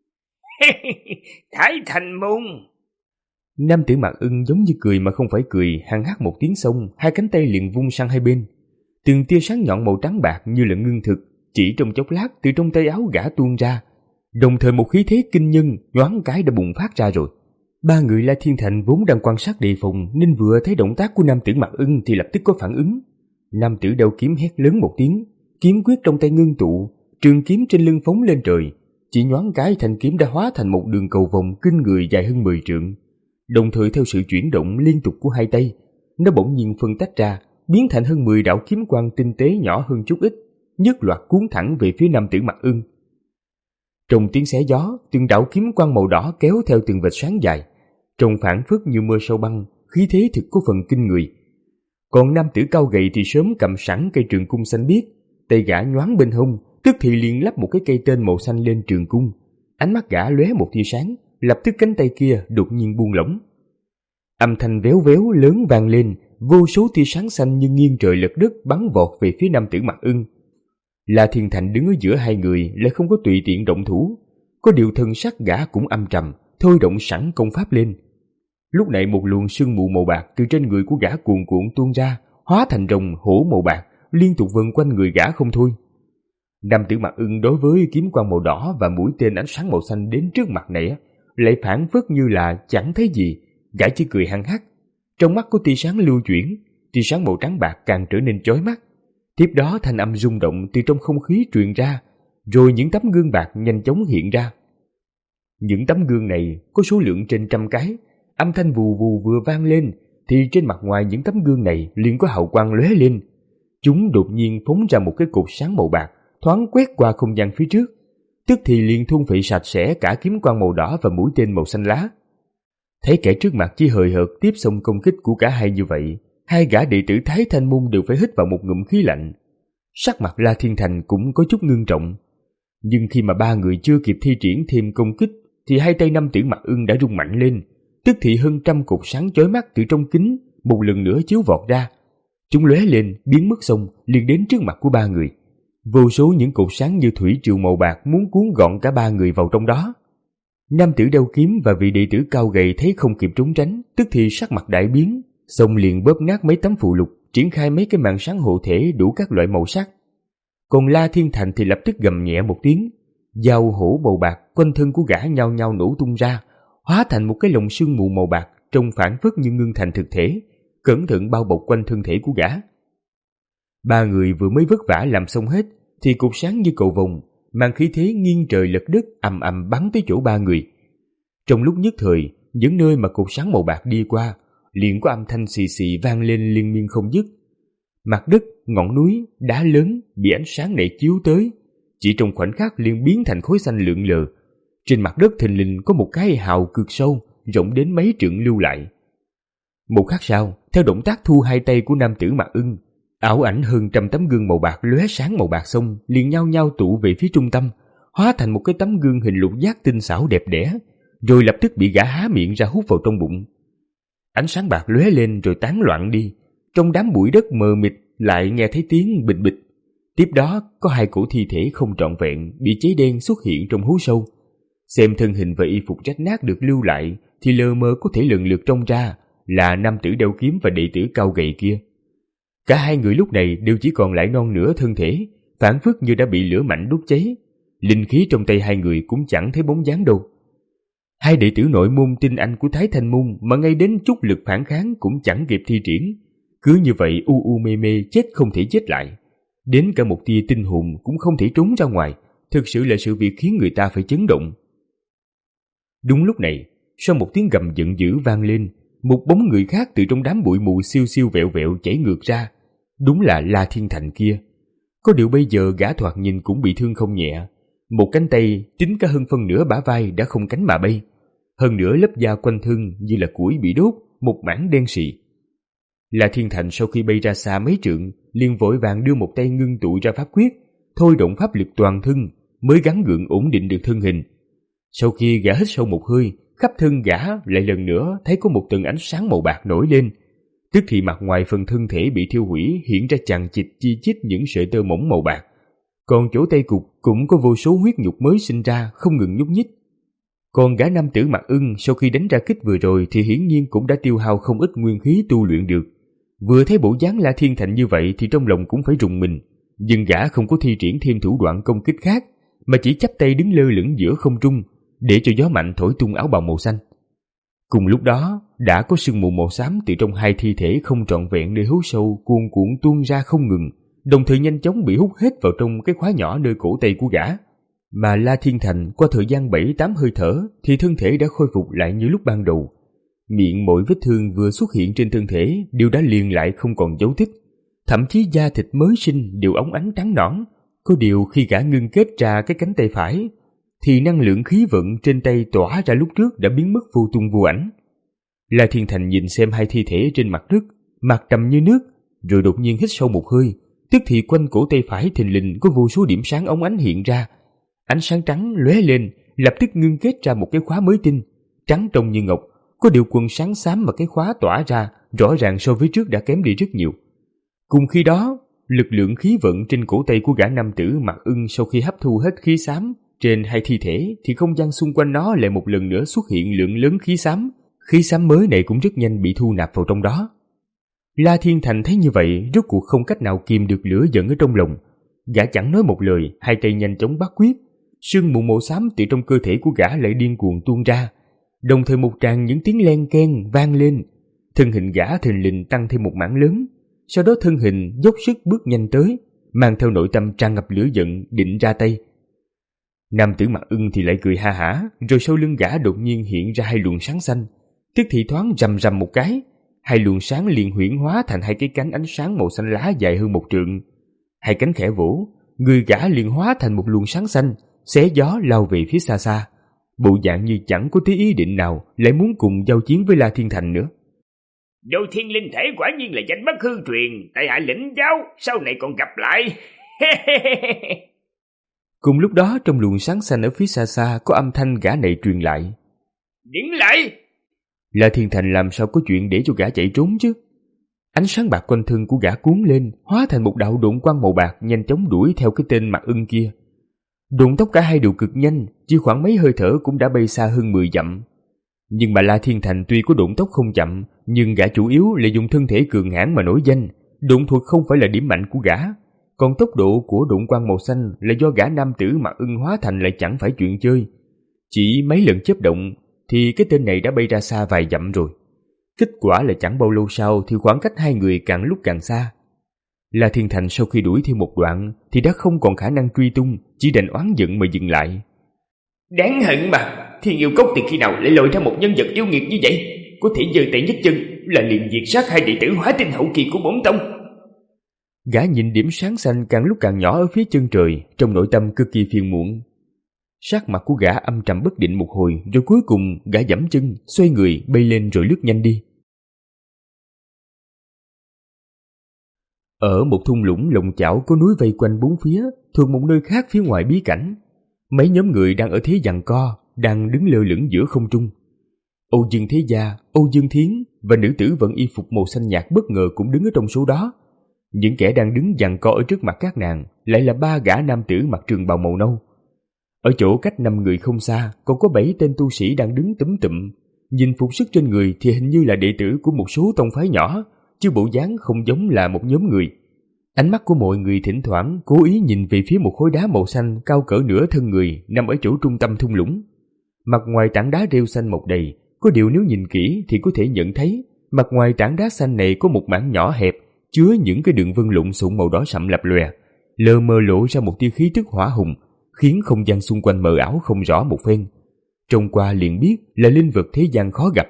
Thái Thành Môn. Nam tử Mạc Ưng giống như cười mà không phải cười, hăng hắc một tiếng xong, hai cánh tay liền vung sang hai bên. Từng tia sáng nhọn màu trắng bạc như là ngưng thực, chỉ trong chốc lát từ trong tay áo gã tuôn ra. Đồng thời một khí thế kinh nhân nhoáng cái đã bùng phát ra rồi. Ba người La Thiên Thành vốn đang quan sát đề phòng nên vừa thấy động tác của nam tử Mạc Ưng thì lập tức có phản ứng. Nam tử đeo kiếm hét lớn một tiếng, kiếm quyết trong tay ngưng tụ, trường kiếm trên lưng phóng lên trời. Chỉ nhoáng cái thanh kiếm đã hóa thành một đường cầu vòng kinh người dài hơn mười trượng. Đồng thời theo sự chuyển động liên tục của hai tay, nó bỗng nhiên phân tách ra, biến thành hơn mười đạo kiếm quang tinh tế nhỏ hơn chút ít, nhất loạt cuốn thẳng về phía nam tử Mạc Ưng. Trong tiếng xé gió, từng đạo kiếm quang màu đỏ kéo theo từng vệt sáng dài, trông phảng phất như mưa sao băng, khí thế thực có phần kinh người. Còn nam tử cao gầy thì sớm cầm sẵn cây trường cung xanh biếc, tay gã nhoáng bên hông, tức thì liền lắp một cái cây tên màu xanh lên trường cung. Ánh mắt gã lóe một tia sáng, lập tức cánh tay kia đột nhiên buông lỏng. Âm thanh véo véo lớn vang lên, vô số tia sáng xanh như nghiêng trời lật đất bắn vọt về phía nam tử Mạc Ưng. La Thiên Thành đứng ở giữa hai người lại không có tùy tiện động thủ, có điều thân sắc gã cũng âm trầm, thôi động sẵn công pháp lên. Lúc này một luồng sương mù màu bạc từ trên người của gã cuồn cuộn tuôn ra, hóa thành rồng hổ màu bạc, liên tục vần quanh người gã không thôi. Nam tử Mạc Ưng đối với kiếm quang màu đỏ và mũi tên ánh sáng màu xanh đến trước mặt này lại phản phất như là chẳng thấy gì, gã chỉ cười hăng hắc. Trong mắt có tia sáng lưu chuyển, tia sáng màu trắng bạc càng trở nên chói mắt. Tiếp đó thanh âm rung động từ trong không khí truyền ra, rồi những tấm gương bạc nhanh chóng hiện ra. Những tấm gương này có số lượng trên trăm cái, âm thanh vù vù vừa vang lên thì trên mặt ngoài những tấm gương này liền có hào quang lóe lên. Chúng đột nhiên phóng ra một cái cột sáng màu bạc, thoáng quét qua không gian phía trước, tức thì liền thôn phệ sạch sẽ cả kiếm quang màu đỏ và mũi tên màu xanh lá. Thấy kẻ trước mặt chỉ hời hợt tiếp xông công kích của cả hai như vậy, hai gã đệ tử Thái Thanh Môn đều phải hít vào một ngụm khí lạnh. Sắc mặt La Thiên Thành cũng có chút ngưng trọng. Nhưng khi mà ba người chưa kịp thi triển thêm công kích thì hai tay nam tử Mặc Ưng đã rung mạnh lên, tức thì hơn trăm cột sáng chói mắt từ trong kính một lần nữa chiếu vọt ra. Chúng lóe lên biến mất xong liền đến trước mặt của ba người. Vô số những cột sáng như thủy triều màu bạc muốn cuốn gọn cả ba người vào trong đó. Nam tử đeo kiếm và vị đệ tử cao gầy thấy không kịp trốn tránh, tức thì sắc mặt đại biến, xong liền bóp nát mấy tấm phụ lục, triển khai mấy cái màn sáng hộ thể đủ các loại màu sắc. Còn La Thiên Thành thì lập tức gầm nhẹ một tiếng, dao hổ màu bạc quanh thân của gã nhao nhao nổ tung ra, hóa thành một cái lồng sương mù màu bạc trông phản phất như ngưng thành thực thể, cẩn thận bao bọc quanh thân thể của gã. Ba người vừa mới vất vả làm xong hết thì cột sáng như cầu vồng mang khí thế nghiêng trời lật đất ầm ầm bắn tới chỗ ba người. Trong lúc nhất thời, những nơi mà cột sáng màu bạc đi qua liền có âm thanh xì xì vang lên liên miên không dứt. Mặt đất, ngọn núi, đá lớn bị ánh sáng này chiếu tới, chỉ trong khoảnh khắc liền biến thành khối xanh lượn lờ. Trên mặt đất thình lình có một cái hào cực sâu, rộng đến mấy trượng lưu lại. Một khắc sau, theo động tác thu hai tay của nam tử Mặc Ưng, ảo ảnh hơn trăm tấm gương màu bạc lóe sáng màu bạc xong liền nhao nhao tụ về phía trung tâm, hóa thành một cái tấm gương hình lục giác tinh xảo đẹp đẽ, rồi lập tức bị gã há miệng ra hút vào trong bụng. Ánh sáng bạc lóe lên rồi tán loạn đi, trong đám bụi đất mờ mịt lại nghe thấy tiếng bịch bịch. Tiếp đó có hai cổ thi thể không trọn vẹn bị cháy đen xuất hiện trong hố sâu. Xem thân hình và y phục rách nát được lưu lại thì lờ mờ có thể lần lượt trông ra là nam tử đeo kiếm và đệ tử cao gầy kia. Cả hai người lúc này đều chỉ còn lại non nửa thân thể, phảng phất như đã bị lửa mạnh đốt cháy. Linh khí trong tay hai người cũng chẳng thấy bóng dáng đâu. Hai đệ tử nội môn tinh anh của Thái Thanh Môn mà ngay đến chút lực phản kháng cũng chẳng kịp thi triển, cứ như vậy u u mê mê chết không thể chết lại, đến cả một tia tinh hồn cũng không thể trốn ra ngoài. Thực sự là sự việc khiến người ta phải chấn động. Đúng lúc này, sau một tiếng gầm giận dữ vang lên, một bóng người khác từ trong đám bụi mù siêu siêu vẹo vẹo chảy ngược ra. Đúng là La Thiên Thành kia. Có điều bây giờ gã thoạt nhìn cũng bị thương không nhẹ, một cánh tay tính cả hơn phân nửa bả vai đã không cánh mà bay, hơn nữa lớp da quanh thân như là củi bị đốt, một mảng đen sì. La Thiên Thành sau khi bay ra xa mấy trượng liền vội vàng đưa một tay ngưng tụ ra pháp quyết, thôi động pháp lực toàn thân mới gắng gượng ổn định được thân hình. Sau khi gã hít sâu một hơi, khắp thân gã lại lần nữa thấy có một tầng ánh sáng màu bạc nổi lên, tức thì mặt ngoài phần thân thể bị thiêu hủy hiện ra chằng chịt chi chít những sợi tơ mỏng màu bạc, còn chỗ tay cụt cũng có vô số huyết nhục mới sinh ra không ngừng nhúc nhích. Còn gã nam tử Mặc Ưng sau khi đánh ra kích vừa rồi thì hiển nhiên cũng đã tiêu hao không ít nguyên khí tu luyện được. Vừa thấy bộ dáng La Thiên Thành như vậy thì trong lòng cũng phải rùng mình, nhưng gã không có thi triển thêm thủ đoạn công kích khác, mà chỉ chắp tay đứng lơ lửng giữa không trung để cho gió mạnh thổi tung áo bào màu xanh. Cùng lúc đó, đã có sương mù màu xám từ trong hai thi thể không trọn vẹn nơi hố sâu cuồn cuộn tuôn ra không ngừng, đồng thời nhanh chóng bị hút hết vào trong cái khóa nhỏ nơi cổ tay của gã. Mà La Thiên Thành qua thời gian bảy tám hơi thở thì thân thể đã khôi phục lại như lúc ban đầu. Miệng mỗi vết thương vừa xuất hiện trên thân thể đều đã liền lại không còn dấu tích, thậm chí da thịt mới sinh đều óng ánh trắng nõn. Có điều khi gã ngưng kết ra cái cánh tay phải thì năng lượng khí vận trên tay tỏa ra lúc trước đã biến mất vô tung vô ảnh. La Thiên Thành nhìn xem hai thi thể trên mặt đất, mặt trầm như nước, rồi đột nhiên hít sâu một hơi, tức thì quanh cổ tay phải thình lình có vô số điểm sáng óng ánh hiện ra. Ánh sáng trắng lóe lên, lập tức ngưng kết ra một cái khóa mới tinh, trắng trông như ngọc, có điều quần sáng xám mà cái khóa tỏa ra rõ ràng so với trước đã kém đi rất nhiều. Cùng khi đó, lực lượng khí vận trên cổ tay của gã nam tử Mặc Ưng sau khi hấp thu hết khí xám trên hai thi thể thì không gian xung quanh nó lại một lần nữa xuất hiện lượng lớn khí xám. Khí xám mới này cũng rất nhanh bị thu nạp vào trong đó. La Thiên Thành thấy như vậy rốt cuộc không cách nào kìm được lửa giận ở trong lòng. Gã chẳng nói một lời, hai tay nhanh chóng bắt quyết, sương mù màu xám từ trong cơ thể của gã lại điên cuồng tuôn ra, đồng thời một tràng những tiếng len keng vang lên. Thân hình gã thình lình tăng thêm một mảng lớn, sau đó thân hình dốc sức bước nhanh tới, mang theo nội tâm tràn ngập lửa giận định ra tay. Nam tử Mặc Ưng thì lại cười ha hả, rồi sau lưng gã đột nhiên hiện ra hai luồng sáng xanh, tức thì thoáng rầm rầm một cái, hai luồng sáng liền huyễn hóa thành hai cái cánh ánh sáng màu xanh lá dài hơn một trượng. Hai cánh khẽ vỗ, người gã liền hóa thành một luồng sáng xanh, xé gió lao về phía xa xa. bộ dạng như chẳng có tí ý định nào lại muốn cùng giao chiến với La Thiên Thành nữa. Đồ thiên linh thể quả nhiên là danh bất hư truyền, tại hạ lĩnh giáo, sau này còn gặp lại. Cùng lúc đó trong luồng sáng xanh ở phía xa xa có âm thanh gã này truyền lại. Điển lại! La Thiên Thành làm sao có chuyện để cho gã chạy trốn chứ? Ánh sáng bạc quanh thân của gã cuốn lên, hóa thành một đạo độn quang màu bạc nhanh chóng đuổi theo cái tên mặt ưng kia. Độn tốc cả hai đều cực nhanh, chỉ khoảng mấy hơi thở cũng đã bay xa hơn mười dặm. Nhưng mà La Thiên Thành tuy có độn tốc không chậm, nhưng gã chủ yếu là dùng thân thể cường hãn mà nổi danh. Độn thuật không phải là điểm mạnh của gã, còn tốc độ của độn quang màu xanh là do gã nam tử mặt ưng hóa thành lại chẳng phải chuyện chơi. Chỉ mấy lần chớp động thì cái tên này đã bay ra xa vài dặm rồi. Kết quả là chẳng bao lâu sau thì khoảng cách hai người càng lúc càng xa. La Thiên Thành sau khi đuổi thêm một đoạn thì đã không còn khả năng truy tung, chỉ đành oán giận mà dừng lại. Đáng hận mà, Thiên Yêu Cốc thì khi nào lại lội ra một nhân vật yêu nghiệt như vậy? Có thể giơ tay nhấc chân là liền diệt sát hai đệ tử hóa tinh hậu kỳ của bổn tông. Gã nhìn điểm sáng xanh càng lúc càng nhỏ ở phía chân trời, trong nội tâm cực kỳ phiền muộn. Sắc mặt của gã âm trầm bất định một hồi, rồi cuối cùng gã giẫm chân, xoay người bay lên rồi lướt nhanh đi. Ở một thung lũng lộng chảo có núi vây quanh bốn phía, thuộc một nơi khác phía ngoài bí cảnh, mấy nhóm người đang ở thế giằng co, đang đứng lơ lửng giữa không trung. Âu Dương Thế Gia, Âu Dương Thiến và nữ tử vận y phục màu xanh nhạt bất ngờ cũng đứng ở trong số đó. Những kẻ đang đứng giằng co ở trước mặt các nàng lại là ba gã nam tử mặc trường bào màu nâu. Ở chỗ cách năm người không xa còn có bảy tên tu sĩ đang đứng túm tụm. Nhìn phục sức trên người thì hình như là đệ tử của một số tông phái nhỏ, chứ bộ dáng không giống là một nhóm người. Ánh mắt của mọi người thỉnh thoảng cố ý nhìn về phía một khối đá màu xanh cao cỡ nửa thân người nằm ở chỗ trung tâm thung lũng. Mặt ngoài tảng đá rêu xanh mọc đầy, có điều nếu nhìn kỹ thì có thể nhận thấy mặt ngoài tảng đá xanh này có một mảng nhỏ hẹp chứa những cái đường vân lộn xộn màu đỏ sậm lập lòe, lờ mờ lộ ra một tia khí tức hỏa hùng, khiến không gian xung quanh mờ ảo không rõ một phen. Trông qua liền biết là linh vật thế gian khó gặp.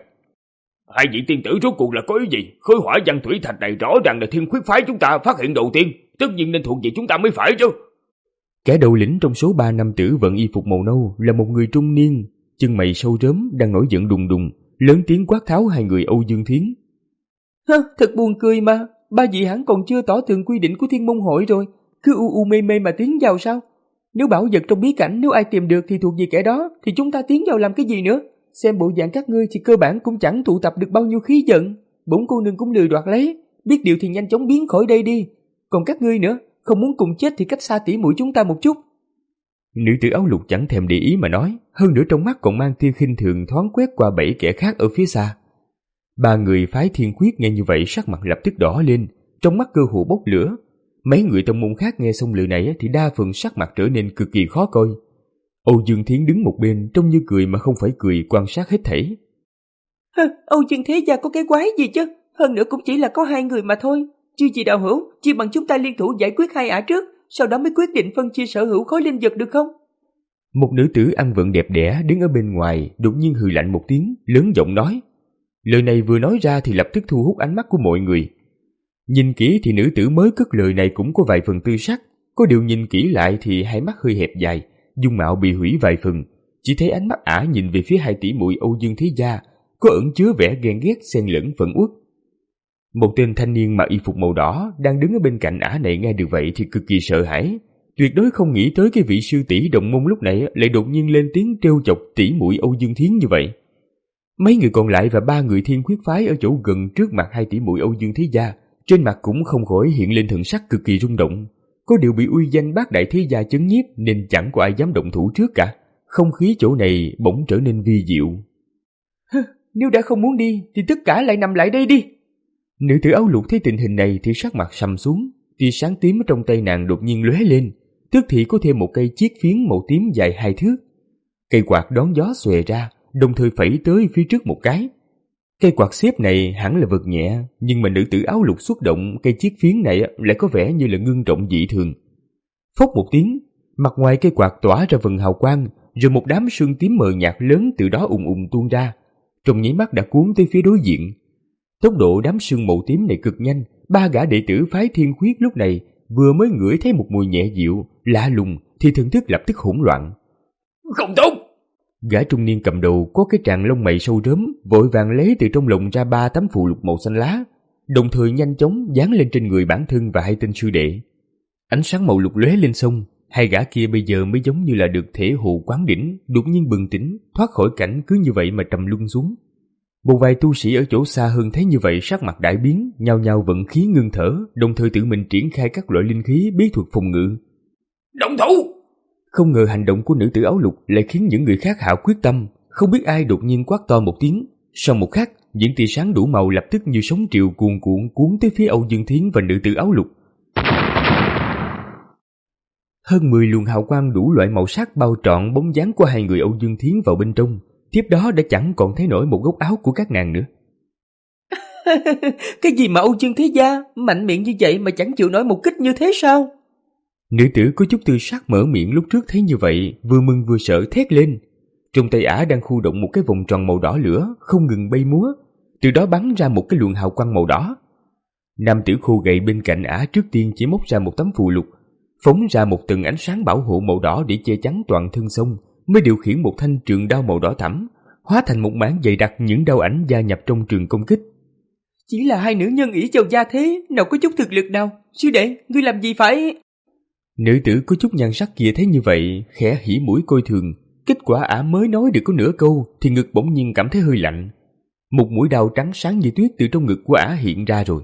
Hai vị tiên tử rốt cuộc là có ý gì? Khối hỏa văn thủy thạch này rõ ràng là Thiên Khuyết phái chúng ta phát hiện đầu tiên, tất nhiên nên thuộc về chúng ta mới phải chứ. Kẻ đầu lĩnh trong số ba nam tử vận y phục màu nâu là một người trung niên, chân mày sâu rớm đang nổi giận đùng đùng, lớn tiếng quát tháo hai người Âu Dương Thiến. Hơ, thật buồn cười mà, ba vị hẳn còn chưa tỏ tường quy định của Thiên Môn Hội rồi, cứ u u mê mê mà tiến vào sao? Nếu bảo vật trong bí cảnh nếu ai tìm được thì thuộc về kẻ đó, thì chúng ta tiến vào làm cái gì nữa? Xem bộ dạng các ngươi thì cơ bản cũng chẳng tụ tập được bao nhiêu khí giận. Bổn cô nương cũng lười đoạt lấy, biết điều thì nhanh chóng biến khỏi đây đi. Còn các ngươi nữa, không muốn cùng chết thì cách xa tỉ muội chúng ta một chút. Nữ tử áo lục chẳng thèm để ý mà nói, hơn nữa trong mắt còn mang tia khinh thường thoáng quét qua bảy kẻ khác ở phía xa. Ba người phái Thiên Khuyết nghe như vậy sắc mặt lập tức đỏ lên, trong mắt cơ hồ bốc lửa. Mấy người tông môn khác nghe xong lời này thì đa phần sắc mặt trở nên cực kỳ khó coi. Âu Dương Thiến đứng một bên trông như cười mà không phải cười, quan sát hết thảy. Hừ, Âu Dương Thế Gia có cái quái gì chứ? Hơn nữa cũng chỉ là có hai người mà thôi. Chưa gì đạo hữu, chỉ bằng chúng ta liên thủ giải quyết hai ả trước, sau đó mới quyết định phân chia sở hữu khối linh vật được không? Một nữ tử ăn vận đẹp đẽ đứng ở bên ngoài đột nhiên hừ lạnh một tiếng, lớn giọng nói. Lời này vừa nói ra thì lập tức thu hút ánh mắt của mọi người. Nhìn kỹ thì nữ tử mới cất lời này cũng có vài phần tư sắc, có điều nhìn kỹ lại thì hai mắt hơi hẹp dài, dung mạo bị hủy vài phần, chỉ thấy ánh mắt ả nhìn về phía hai tỷ muội Âu Dương Thế Gia, có ẩn chứa vẻ ghen ghét xen lẫn phẫn uất. Một tên thanh niên mặc y phục màu đỏ đang đứng ở bên cạnh ả này nghe được vậy thì cực kỳ sợ hãi, tuyệt đối không nghĩ tới cái vị sư tỷ đồng môn lúc nãy lại đột nhiên lên tiếng trêu chọc tỷ muội Âu Dương Thiến như vậy. Mấy người còn lại và ba người Thiên Khuyết phái ở chỗ gần trước mặt hai tỷ muội Âu Dương Thế Gia, trên mặt cũng không khỏi hiện lên thần sắc cực kỳ rung động. Có điều bị uy danh bác đại thế gia chấn nhiếp nên chẳng có ai dám động thủ trước cả. Không khí chỗ này bỗng trở nên vi diệu. Nếu đã không muốn đi thì tất cả lại nằm lại đây đi. Nữ tử áo lục thấy tình hình này thì sắc mặt sầm xuống, tia sáng tím ở trong tay nàng đột nhiên lóe lên, tức thì có thêm một cây chiếc phiến màu tím dài hai thước. Cây quạt đón gió xòe ra, đồng thời phẩy tới phía trước một cái. Cây quạt xếp này hẳn là vật nhẹ, nhưng mà nữ tử áo lục xuất động cây chiếc phiến này lại có vẻ như là ngưng trọng dị thường. Phốc một tiếng, mặt ngoài cây quạt tỏa ra vầng hào quang, rồi một đám sương tím mờ nhạt lớn từ đó ùn ùn tuôn ra, trong nháy mắt đã cuốn tới phía đối diện. Tốc độ đám sương màu tím này cực nhanh, ba gã đệ tử phái Thiên Khuyết lúc này vừa mới ngửi thấy một mùi nhẹ dịu, lạ lùng thì thần thức lập tức hỗn loạn. Không tốt! Gã trung niên cầm đầu có cái tràng lông mày sâu rớm, vội vàng lấy từ trong lồng ra ba tấm phù lục màu xanh lá, đồng thời nhanh chóng dán lên trên người bản thân và hai tên sư đệ. Ánh sáng màu lục lóe lên sông, hai gã kia bây giờ mới giống như là được thể hồ quán đỉnh, đột nhiên bừng tỉnh, thoát khỏi cảnh cứ như vậy mà trầm luân xuống. Một vài tu sĩ ở chỗ xa hơn thấy như vậy sắc mặt đại biến, nhao nhao vận khí ngưng thở, đồng thời tự mình triển khai các loại linh khí bí thuật phòng ngự. Động thủ! Không ngờ hành động của nữ tử áo lục lại khiến những người khác hạ quyết tâm, không biết ai đột nhiên quát to một tiếng. Sau một khắc, những tia sáng đủ màu lập tức như sóng triều cuồn cuộn cuốn tới phía Âu Dương Thiến và nữ tử áo lục. Hơn mười luồng hào quang đủ loại màu sắc bao trọn bóng dáng của hai người Âu Dương Thiến vào bên trong, tiếp đó đã chẳng còn thấy nổi một góc áo của các nàng nữa. Cái gì mà Âu Dương Thế Gia mạnh miệng như vậy mà chẳng chịu nổi một kích như thế sao? Nữ tử có chút tư sắc mở miệng lúc trước thấy như vậy, vừa mừng vừa sợ thét lên. Trong tay ả đang khu động một cái vòng tròn màu đỏ lửa, không ngừng bay múa, từ đó bắn ra một cái luồng hào quang màu đỏ. Nam tử khô gầy bên cạnh ả trước tiên chỉ móc ra một tấm phù lục, phóng ra một tầng ánh sáng bảo hộ màu đỏ để che chắn toàn thân sông, mới điều khiển một thanh trường đao màu đỏ thẫm, hóa thành một mảng dày đặc những đao ảnh gia nhập trong trường công kích. Chỉ là hai nữ nhân ỷ vào gia thế, nào có chút thực lực nào. Sư đệ, ngươi làm gì phải... Nữ tử có chút nhan sắc kia thấy như vậy, khẽ hỉ mũi coi thường. Kết quả ả mới nói được có nửa câu thì ngực bỗng nhiên cảm thấy hơi lạnh. Một mũi đao trắng sáng như tuyết từ trong ngực của ả hiện ra rồi.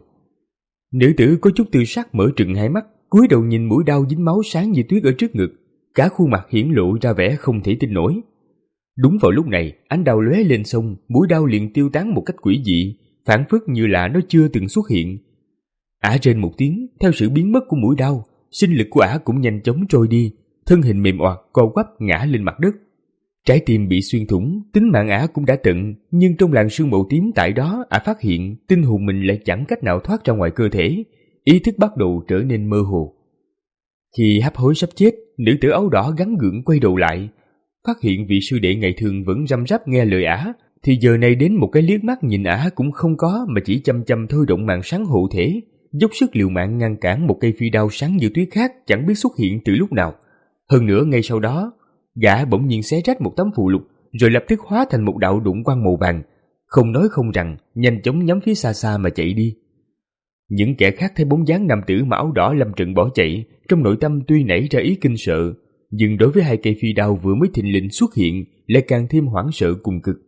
Nữ tử có chút tư sắc mở trừng hai mắt, cúi đầu nhìn mũi đao dính máu sáng như tuyết ở trước ngực, cả khuôn mặt hiển lộ ra vẻ không thể tin nổi. Đúng vào lúc này, ánh đao lóe lên sông, mũi đao liền tiêu tán một cách quỷ dị, phảng phất như là nó chưa từng xuất hiện. Ả rên một tiếng, theo sự biến mất của mũi đao, sinh lực của ả cũng nhanh chóng trôi đi, thân hình mềm oặt co quắp ngã lên mặt đất. Trái tim bị xuyên thủng, tính mạng ả cũng đã tận, nhưng trong làn sương màu tím tại đó, ả phát hiện tinh hồn mình lại chẳng cách nào thoát ra ngoài cơ thể, ý thức bắt đầu trở nên mơ hồ. Khi hấp hối sắp chết, nữ tử áo đỏ gắng gượng quay đầu lại, phát hiện vị sư đệ ngày thường vẫn răm rắp nghe lời ả, thì giờ này đến một cái liếc mắt nhìn ả cũng không có, mà chỉ chăm chăm thôi động màn sáng hộ thể, dốc sức liều mạng ngăn cản một cây phi đao sáng như tuyết khác chẳng biết xuất hiện từ lúc nào. Hơn nữa ngay sau đó, gã bỗng nhiên xé rách một tấm phù lục, rồi lập tức hóa thành một đạo đụng quang màu vàng, không nói không rằng, nhanh chóng nhắm phía xa xa mà chạy đi. Những kẻ khác thấy bóng dáng nam tử mặc áo đỏ lâm trận bỏ chạy, trong nội tâm tuy nảy ra ý kinh sợ, nhưng đối với hai cây phi đao vừa mới thình lình xuất hiện lại càng thêm hoảng sợ cùng cực.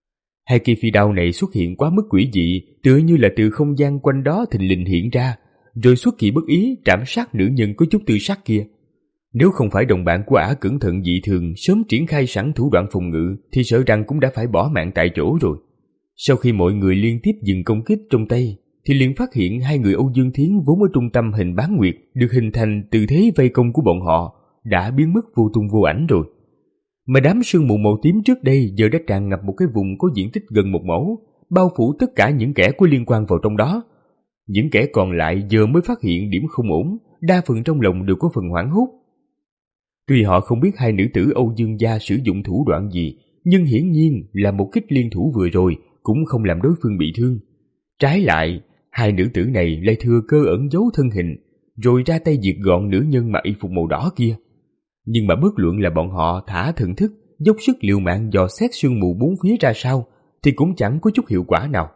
Hai cây phi đao này xuất hiện quá mức quỷ dị, tựa như là từ không gian quanh đó thình lình hiện ra, rồi xuất kỳ bất ý trảm sát nữ nhân có chút tư sắc kia. Nếu không phải đồng bạn của ả cẩn thận dị thường sớm triển khai sẵn thủ đoạn phòng ngự, thì sợ rằng cũng đã phải bỏ mạng tại chỗ rồi. Sau khi mọi người liên tiếp dừng công kích trong tay, thì liền phát hiện hai người Âu Dương Thiến vốn ở trung tâm hình bán nguyệt được hình thành từ thế vây công của bọn họ đã biến mất vô tung vô ảnh rồi. Mà đám sương mù màu tím trước đây giờ đã tràn ngập một cái vùng có diện tích gần một mẫu, bao phủ tất cả những kẻ có liên quan vào trong đó. Những kẻ còn lại giờ mới phát hiện điểm không ổn, đa phần trong lòng đều có phần hoảng hốt. Tuy họ không biết hai nữ tử Âu Dương gia sử dụng thủ đoạn gì, nhưng hiển nhiên là một kích liên thủ vừa rồi cũng không làm đối phương bị thương. Trái lại, hai nữ tử này lại thừa cơ ẩn giấu thân hình, rồi ra tay diệt gọn nữ nhân mặc y phục màu đỏ kia. Nhưng mà bất luận là bọn họ thả thần thức, dốc sức liều mạng dò xét sương mù bốn phía ra sao, thì cũng chẳng có chút hiệu quả nào.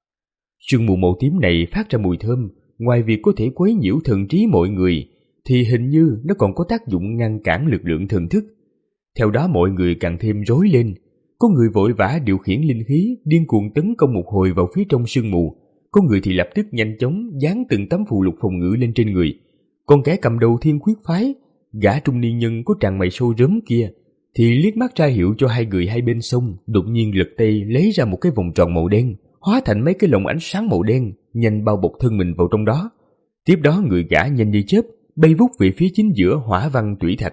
Sương mù màu tím này phát ra mùi thơm, ngoài việc có thể quấy nhiễu thần trí mọi người, thì hình như nó còn có tác dụng ngăn cản lực lượng thần thức. Theo đó mọi người càng thêm rối lên, có người vội vã điều khiển linh khí, điên cuồng tấn công một hồi vào phía trong sương mù, có người thì lập tức nhanh chóng dán từng tấm phù lục phòng ngự lên trên người. Còn kẻ cầm đầu Thiên Khuyết phái, gã trung niên nhân có tràn mày sâu rớm kia, thì liếc mắt ra hiệu cho hai người hai bên sông, đột nhiên lật tay lấy ra một cái vòng tròn màu đen, hóa thành mấy cái lồng ánh sáng màu đen, nhanh bao bọc thân mình vào trong đó. Tiếp đó người gã nhanh như chớp bay vút về phía chính giữa hỏa văn tủy thạch.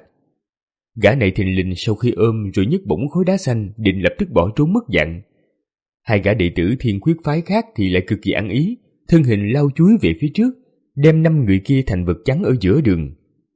Gã này thình lình sau khi ôm rồi nhấc bổng khối đá xanh, định lập tức bỏ trốn mất dạng. Hai gã đệ tử Thiên Khuyết phái khác thì lại cực kỳ ăn ý, thân hình lao chuối về phía trước, đem năm người kia thành vật trắng ở giữa đường.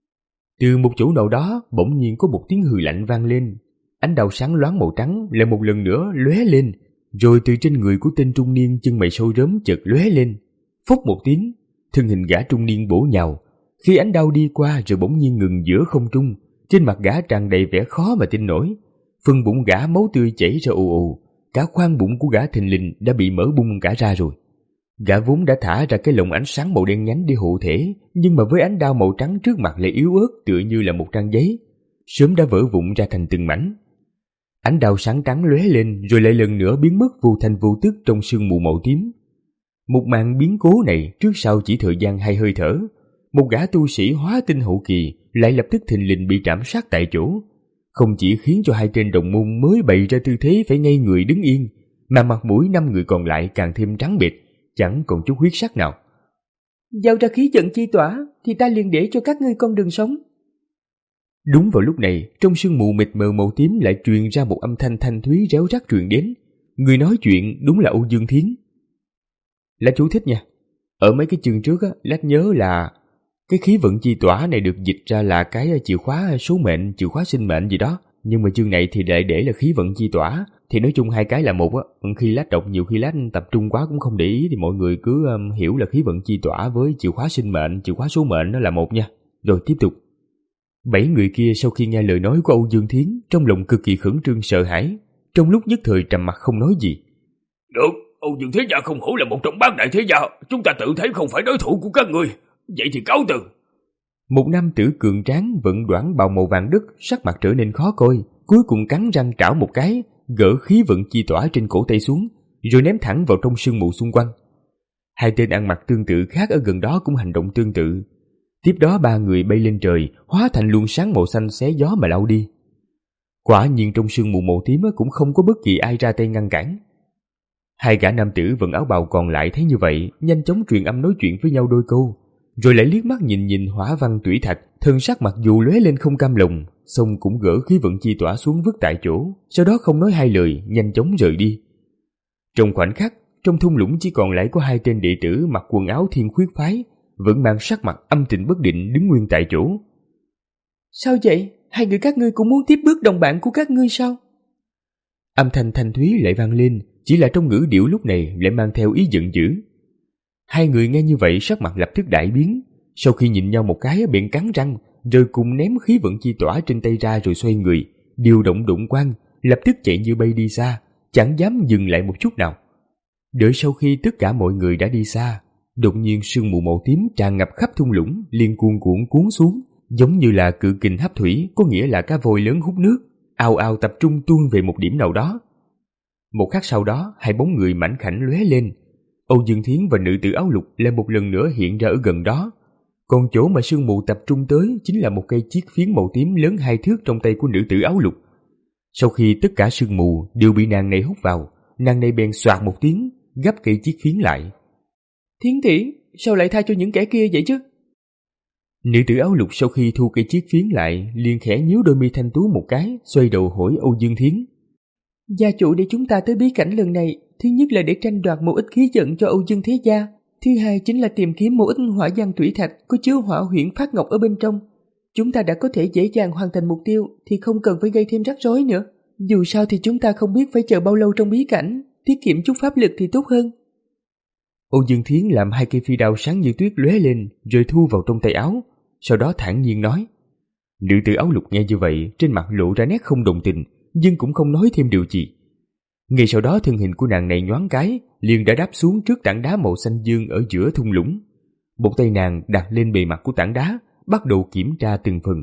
Từ một chỗ nào đó bỗng nhiên có một tiếng hừ lạnh vang lên, ánh đao sáng loáng màu trắng lại một lần nữa lóe lên, rồi từ trên người của tên trung niên chân mày sâu rớm chợt lóe lên. Phốc một tiếng, thân hình gã trung niên bổ nhào, khi ánh đao đi qua rồi bỗng nhiên ngừng giữa không trung, trên mặt gã tràn đầy vẻ khó mà tin nổi. phần bụng gã máu tươi chảy ra ồ ồ, cả khoang bụng của gã thình lình đã bị mở bung cả ra rồi. Gã vốn đã thả ra cái lồng ánh sáng màu đen nhánh để hộ thể, nhưng mà với ánh đao màu trắng trước mặt lại yếu ớt tựa như là một trang giấy, sớm đã vỡ vụn ra thành từng mảnh. Ánh đao sáng trắng lóe lên rồi lại lần nữa biến mất vô thanh vô tức trong sương mù màu tím. Một màn biến cố này trước sau chỉ thời gian hai hơi thở, một gã tu sĩ hóa tinh hậu kỳ lại lập tức thình lình bị trảm sát tại chỗ, không chỉ khiến cho hai tên đồng môn mới bày ra tư thế phải ngay người đứng yên, mà mặt mũi năm người còn lại càng thêm trắng bệch, chẳng còn chút huyết sắc nào. Giao ra khí trận chi tỏa thì ta liền để cho các ngươi con đường sống. Đúng vào lúc này, trong sương mù mịt mờ màu tím lại truyền ra một âm thanh thanh thúy réo rắt truyền đến. Người nói chuyện đúng là Âu Dương Thiến. Lát chú thích nha. Ở mấy cái chương trước á, Lát nhớ là cái khí vận chi tỏa này được dịch ra là cái chìa khóa số mệnh, chìa khóa sinh mệnh gì đó. Nhưng mà chương này thì lại để là khí vận chi tỏa. Thì nói chung hai cái là một á. Khi Lát đọc nhiều khi Lát tập trung quá cũng không để ý, thì mọi người cứ um, hiểu là khí vận chi tỏa với chìa khóa sinh mệnh, chìa khóa số mệnh nó là một nha. Rồi tiếp tục. Bảy người kia sau khi nghe lời nói của Âu Dương Thiến, trong lòng cực kỳ khẩn trương sợ hãi, trong lúc nhất thời trầm mặc không nói gì. Được, Âu Dương Thế Gia không hổ là một trong bát đại thế gia, chúng ta tự thấy không phải đối thủ của các ngươi, vậy thì cáo từ. Một nam tử cường tráng vận đoản bào màu vàng đất, sắc mặt trở nên khó coi, cuối cùng cắn răng trảo một cái, gỡ khí vận chi tỏa trên cổ tay xuống, rồi ném thẳng vào trong sương mù xung quanh. Hai tên ăn mặc tương tự khác ở gần đó cũng hành động tương tự. Tiếp đó ba người bay lên trời, hóa thành luồng sáng màu xanh xé gió mà lao đi. Quả nhiên trong sương mù màu tím cũng không có bất kỳ ai ra tay ngăn cản. Hai gã nam tử vận áo bào còn lại thấy như vậy, nhanh chóng truyền âm nói chuyện với nhau đôi câu, rồi lại liếc mắt nhìn nhìn Hỏa Văn Tủy Thạch, thân sắc mặc dù lóe lên không cam lòng, xong cũng gỡ khí vận chi tỏa xuống vứt tại chỗ, sau đó không nói hai lời, nhanh chóng rời đi. Trong khoảnh khắc, trong thung lũng chỉ còn lại có hai tên đệ tử mặc quần áo Thiên Khuyết phái, vẫn mang sắc mặt âm tình bất định đứng nguyên tại chỗ. Sao vậy? Hai người các ngươi cũng muốn tiếp bước đồng bạn của các ngươi sao? Âm thanh thanh thúy lại vang lên, chỉ là trong ngữ điệu lúc này lại mang theo ý giận dữ. Hai người nghe như vậy sắc mặt lập tức đại biến, sau khi nhìn nhau một cái bèn cắn răng, rồi cùng ném khí vận chi tỏa trên tay ra rồi xoay người, điều động đụng quang, lập tức chạy như bay đi xa, chẳng dám dừng lại một chút nào. Đợi sau khi tất cả mọi người đã đi xa, đột nhiên sương mù màu tím tràn ngập khắp thung lũng, liên cuồn cuộn cuốn xuống, giống như là cự kình hấp thủy, có nghĩa là cá voi lớn hút nước, ào ào tập trung tuôn về một điểm nào đó. Một khắc sau đó, hai bóng người mảnh khảnh lóe lên. Âu Dương Thiến và nữ tử áo lục lại một lần nữa hiện ra ở gần đó. Còn chỗ mà sương mù tập trung tới chính là một cây chiếc phiến màu tím lớn hai thước trong tay của nữ tử áo lục. Sau khi tất cả sương mù đều bị nàng này hút vào, nàng này bèn xoạt một tiếng, gấp cây chiếc phiến lại. Thiến tỷ, sao lại tha cho những kẻ kia vậy chứ? Nữ tử áo lục sau khi thu cây chiếc phiến lại, liền khẽ nhíu đôi mi thanh tú một cái, xoay đầu hỏi Âu Dương Thiến. Gia chủ để chúng ta tới bí cảnh lần này, thứ nhất là để tranh đoạt một ít khí vận cho Âu Dương Thế Gia, thứ hai chính là tìm kiếm một ít hỏa giang thủy thạch có chứa hỏa huyễn phát ngọc ở bên trong. Chúng ta đã có thể dễ dàng hoàn thành mục tiêu thì không cần phải gây thêm rắc rối nữa. Dù sao thì chúng ta không biết phải chờ bao lâu trong bí cảnh, tiết kiệm chút pháp lực thì tốt hơn. Âu Dương Thiến làm hai cây phi đao sáng như tuyết lóe lên rồi thu vào trong tay áo, sau đó thản nhiên nói. Nữ tử áo lục nghe như vậy, trên mặt lộ ra nét không đồng tình, nhưng cũng không nói thêm điều gì. Ngay sau đó thân hình của nàng này nhoáng cái, liền đã đáp xuống trước tảng đá màu xanh dương ở giữa thung lũng. Một tay nàng đặt lên bề mặt của tảng đá, bắt đầu kiểm tra từng phần.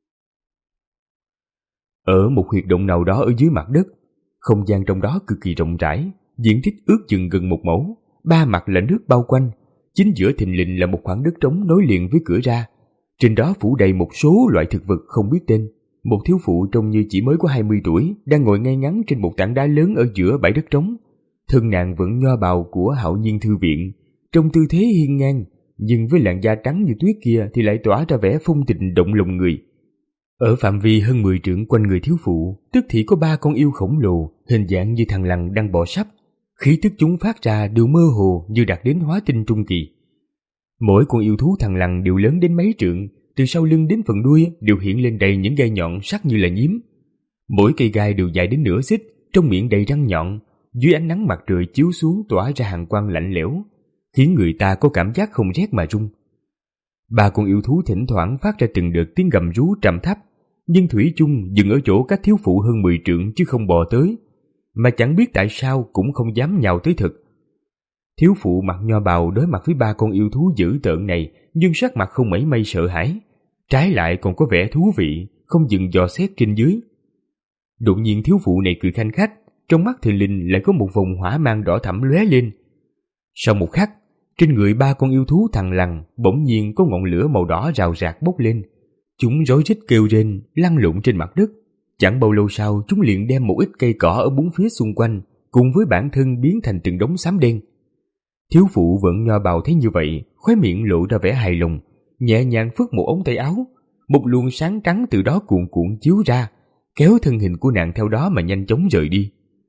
Ở một huyệt động nào đó ở dưới mặt đất, không gian trong đó cực kỳ rộng rãi, diện tích ước chừng gần một mẫu, ba mặt là nước bao quanh, chính giữa thình lình là một khoảng đất trống nối liền với cửa ra. Trên đó phủ đầy một số loại thực vật không biết tên. Một thiếu phụ trông như chỉ mới có hai mươi tuổi đang ngồi ngay ngắn trên một tảng đá lớn ở giữa bãi đất trống. Thân nàng vẫn nhoa bào của Hạo Nhiên Thư Viện, trong tư thế hiên ngang, nhưng với làn da trắng như tuyết kia thì lại tỏa ra vẻ phong tình động lòng người. Ở phạm vi hơn mười trượng quanh người thiếu phụ, tức thì có ba con yêu khổng lồ, hình dạng như thằn lằn đang bò sắp. Khí tức chúng phát ra đều mơ hồ như đạt đến hóa tinh trung kỳ. Mỗi con yêu thú thằn lằn đều lớn đến mấy trượng, từ sau lưng đến phần đuôi đều hiện lên đầy những gai nhọn sắc như là nhím. Mỗi cây gai đều dài đến nửa xích, trong miệng đầy răng nhọn, dưới ánh nắng mặt trời chiếu xuống tỏa ra hàn quang lạnh lẽo, khiến người ta có cảm giác không rét mà run. Ba con yêu thú thỉnh thoảng phát ra từng đợt tiếng gầm rú trầm thấp, nhưng thủy chung dừng ở chỗ cách thiếu phụ hơn mười trượng chứ không bò tới, mà chẳng biết tại sao cũng không dám nhào tới thực. Thiếu phụ mặc nho bào đối mặt với ba con yêu thú dữ tợn này, nhưng sắc mặt không mảy may sợ hãi, trái lại còn có vẻ thú vị, không dừng dò xét trên dưới. Đột nhiên thiếu phụ này cười khanh khách, trong mắt thình lình lại có một vòng hỏa mang đỏ thẫm lóe lên. Sau một khắc, trên người ba con yêu thú thằn lằn bỗng nhiên có ngọn lửa màu đỏ rào rạc bốc lên. Chúng rối rít kêu rên, lăn lộn trên mặt đất. Chẳng bao lâu sau, chúng liền đem một ít cây cỏ ở bốn phía xung quanh cùng với bản thân biến thành từng đống xám đen. Thiếu phụ vẫn nho bào thấy như vậy, khóe miệng lộ ra vẻ hài lòng, nhẹ nhàng phất một ống tay áo, một luồng sáng trắng từ đó cuồn cuộn chiếu ra, kéo thân hình của nàng theo đó mà nhanh chóng rời đi.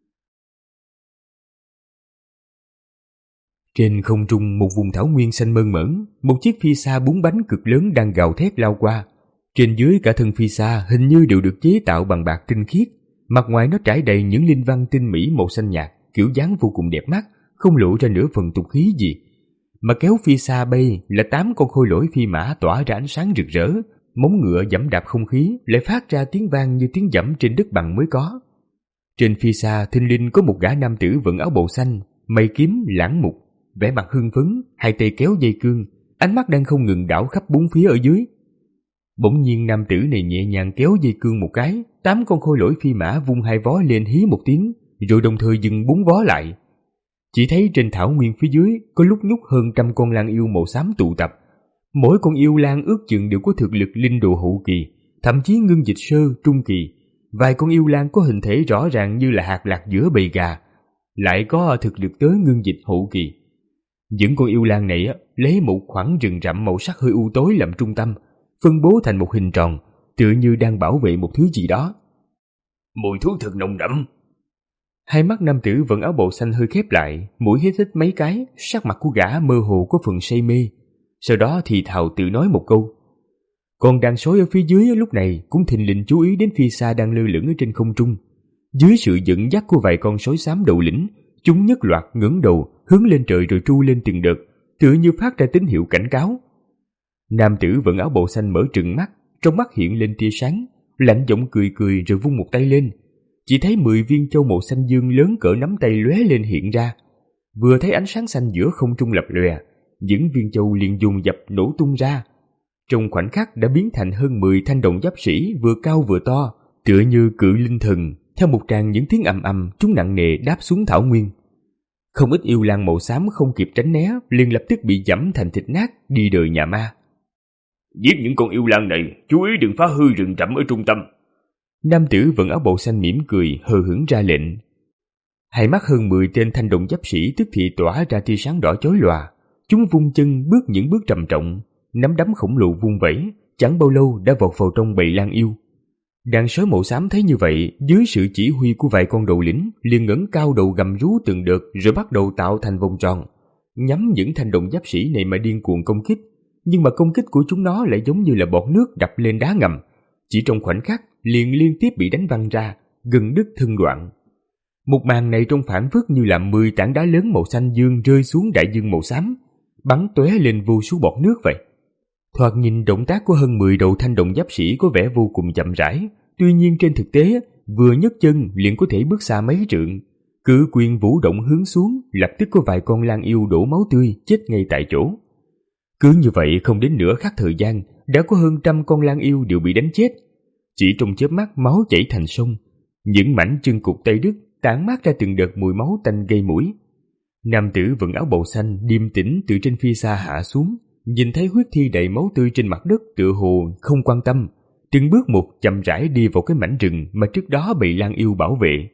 Trên không trung một vùng thảo nguyên xanh mơn mởn, một chiếc phi xa bốn bánh cực lớn đang gào thét lao qua. Trên dưới cả thân phi xa hình như đều được chế tạo bằng bạc tinh khiết, mặt ngoài nó trải đầy những linh văn tinh mỹ màu xanh nhạt, kiểu dáng vô cùng đẹp mắt, không lộ ra nửa phần tục khí gì. Mà kéo phi xa bay là tám con khôi lỗi phi mã tỏa ra ánh sáng rực rỡ, móng ngựa giẫm đạp không khí lại phát ra tiếng vang như tiếng giẫm trên đất bằng mới có. Trên phi xa thình lình có một gã nam tử vận áo bào xanh, mày kiếm lãng mục, vẻ mặt hưng phấn, hai tay kéo dây cương, ánh mắt đang không ngừng đảo khắp bốn phía ở dưới. Bỗng nhiên nam tử này nhẹ nhàng kéo dây cương một cái, tám con khôi lỗi phi mã vung hai vó lên hí một tiếng, rồi đồng thời dừng bốn vó lại. Chỉ thấy trên thảo nguyên phía dưới có lúc nhúc hơn trăm con lang yêu màu xám tụ tập. Mỗi con yêu lang ước chừng đều có thực lực linh đồ hậu kỳ, thậm chí ngưng dịch sơ trung kỳ. Vài con yêu lang có hình thể rõ ràng như là hạt lạc giữa bầy gà, lại có thực lực tới ngưng dịch hậu kỳ. Những con yêu lang này lấy một khoảng rừng rậm màu sắc hơi u tối làm trung tâm, phân bố thành một hình tròn, tựa như đang bảo vệ một thứ gì đó. Mùi thú thật nồng đậm. Hai mắt nam tử vận áo bào xanh hơi khép lại, mũi hít hít mấy cái, sắc mặt của gã mơ hồ có phần say mê. Sau đó thì thào tự nói một câu. Còn đàn sói ở phía dưới lúc này cũng thình lình chú ý đến phi xa đang lơ lửng ở trên không trung. Dưới sự dẫn dắt của vài con sói xám đầu lĩnh, chúng nhất loạt ngẩng đầu hướng lên trời rồi tru lên từng đợt, tựa như phát ra tín hiệu cảnh cáo. Nam tử vận áo bào xanh mở trừng mắt, trong mắt hiện lên tia sáng, lạnh giọng cười cười rồi vung một tay lên. Chỉ thấy mười viên châu màu xanh dương lớn cỡ nắm tay lóe lên hiện ra. Vừa thấy ánh sáng xanh giữa không trung lập lòe, những viên châu liền dồn dập nổ tung ra. Trong khoảnh khắc đã biến thành hơn mười thanh đồng giáp sĩ vừa cao vừa to, tựa như cự linh thần. Theo một tràng những tiếng ầm ầm, chúng nặng nề đáp xuống thảo nguyên. Không ít yêu lang màu xám không kịp tránh né, liền lập tức bị giẫm thành thịt nát, đi đời nhà ma. Giết những con yêu lang này, chú ý đừng phá hư rừng rậm ở trung tâm. Nam tử vận áo bào xanh mỉm cười, hờ hững ra lệnh. Hai mắt hơn mười tên thanh đồng giáp sĩ tức thì tỏa ra tia sáng đỏ chói lòa. Chúng vung chân bước những bước trầm trọng, nắm đấm khổng lồ vung vẩy, chẳng bao lâu đã vọt vào trong bầy lang yêu. Đàn sói màu xám thấy như vậy, dưới sự chỉ huy của vài con đầu lĩnh, liền ngẩng cao đầu gầm rú từng đợt rồi bắt đầu tạo thành vòng tròn, nhắm những thanh đồng giáp sĩ này mà điên cuồng công kích. Nhưng mà công kích của chúng nó lại giống như là bọt nước đập lên đá ngầm, chỉ trong khoảnh khắc liền liên tiếp bị đánh văng ra, gần đứt thân đoạn. Một màn này trông phảng phất như là mười tảng đá lớn màu xanh dương rơi xuống đại dương màu xám, bắn tóe lên vô số bọt nước vậy. Thoạt nhìn động tác của hơn mười đầu thanh đồng giáp sĩ có vẻ vô cùng chậm rãi, tuy nhiên trên thực tế vừa nhấc chân liền có thể bước xa mấy trượng. Cử quyền vũ động hướng xuống, lập tức có vài con lang yêu đổ máu tươi chết ngay tại chỗ. Cứ như vậy không đến nửa khắc thời gian, đã có hơn trăm con lang yêu đều bị đánh chết. Chỉ trong chớp mắt máu chảy thành sông, những mảnh chân cụt tay đứt tản mát ra từng đợt mùi máu tanh gây mũi. Nam tử vận áo bào xanh điềm tĩnh từ trên phi xa hạ xuống, nhìn thấy huyết thi đầy máu tươi trên mặt đất tựa hồ không quan tâm, từng bước một chậm rãi đi vào cái mảnh rừng mà trước đó bị lang yêu bảo vệ.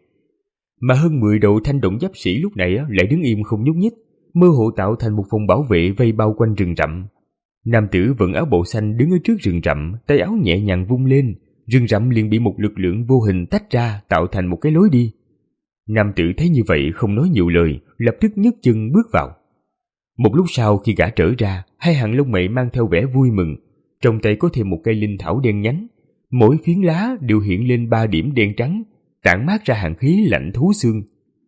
Mà hơn mười đầu thanh đồng giáp sĩ lúc này lại đứng im không nhúc nhích, mơ hồ tạo thành một vòng bảo vệ vây bao quanh rừng rậm. Nam tử vận áo bào xanh đứng ở trước rừng rậm, tay áo nhẹ nhàng vung lên, rừng rậm liền bị một lực lượng vô hình tách ra tạo thành một cái lối đi. Nam tử thấy như vậy không nói nhiều lời, lập tức nhấc chân bước vào. Một lúc sau khi gã trở ra, hai hàng lông mày mang theo vẻ vui mừng, trong tay có thêm một cây linh thảo đen nhánh, mỗi phiến lá đều hiện lên ba điểm đen trắng, tản mát ra hàn khí lạnh thấu xương.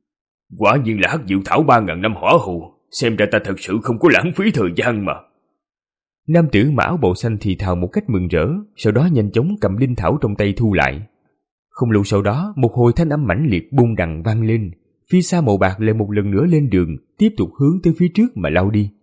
Quả nhiên là hắc diệu thảo ba ngàn năm hỏa hù, xem ra ta thật sự không có lãng phí thời gian mà. Nam tử mặc áo bào xanh thì thào một cách mừng rỡ, sau đó nhanh chóng cầm linh thảo trong tay thu lại. Không lâu sau đó, một hồi thanh âm mãnh liệt bung đằng vang lên. Phía xa màu bạc lại một lần nữa lên đường, tiếp tục hướng tới phía trước mà lao đi.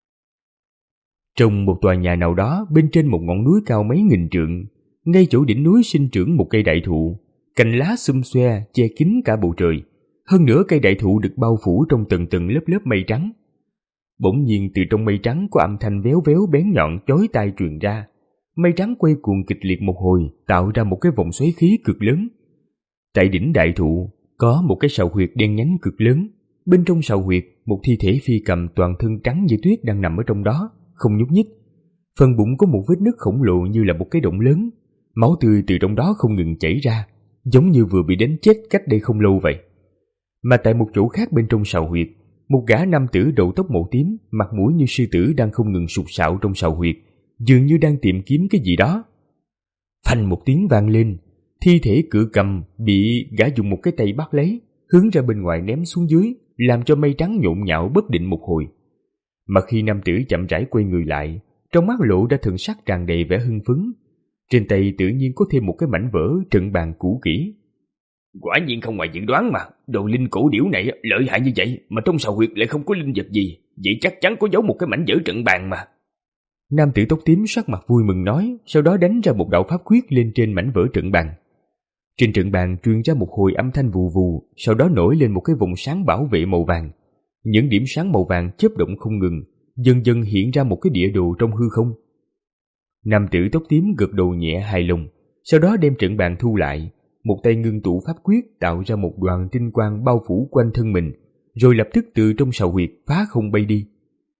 Trong một tòa nhà nào đó, bên trên một ngọn núi cao mấy nghìn trượng, ngay chỗ đỉnh núi sinh trưởng một cây đại thụ, cành lá xum xoe che kín cả bầu trời. Hơn nữa cây đại thụ được bao phủ trong tầng tầng lớp lớp mây trắng. Bỗng nhiên từ trong mây trắng có âm thanh véo véo bén nhọn chói tai truyền ra. Mây trắng quay cuồng kịch liệt một hồi, tạo ra một cái vòng xoáy khí cực lớn. Tại đỉnh đại thụ có một cái sào huyệt đen nhánh cực lớn. Bên trong sào huyệt, một thi thể phi cầm toàn thân trắng như tuyết đang nằm ở trong đó, không nhúc nhích. Phần bụng có một vết nứt khổng lồ như là một cái động lớn. Máu tươi từ trong đó không ngừng chảy ra, giống như vừa bị đánh chết cách đây không lâu vậy. Mà tại một chỗ khác bên trong sào huyệt, một gã nam tử đầu tóc màu tím, mặt mũi như sư tử đang không ngừng sục sạo trong sào huyệt, dường như đang tìm kiếm cái gì đó. Phanh một tiếng vang lên, thi thể cự cầm bị gã dùng một cái tay bắt lấy, hướng ra bên ngoài ném xuống dưới, làm cho mây trắng nhộn nhạo bất định một hồi. Mà khi nam tử chậm rãi quay người lại, trong mắt lộ ra thần sắc tràn đầy vẻ hưng phấn. Trên tay tự nhiên có thêm một cái mảnh vỡ trận bàn cũ kỹ. Quả nhiên không ngoài dự đoán mà, đồ linh cổ điểu này lợi hại như vậy mà trong sào huyệt lại không có linh vật gì, vậy chắc chắn có giấu một cái mảnh vỡ trận bàn mà. Nam tử tóc tím sắc mặt vui mừng nói, sau đó đánh ra một đạo pháp quyết lên trên mảnh vỡ trận bàn. Trên trận bàn truyền ra một hồi âm thanh vù vù, sau đó nổi lên một cái vòng sáng bảo vệ màu vàng. Những điểm sáng màu vàng chớp động không ngừng, dần dần hiện ra một cái địa đồ trong hư không. Nam tử tóc tím gật đầu nhẹ hài lòng, sau đó đem trận bàn thu lại, một tay ngưng tụ pháp quyết tạo ra một đoàn tinh quang bao phủ quanh thân mình, rồi lập tức từ trong sào huyệt phá không bay đi.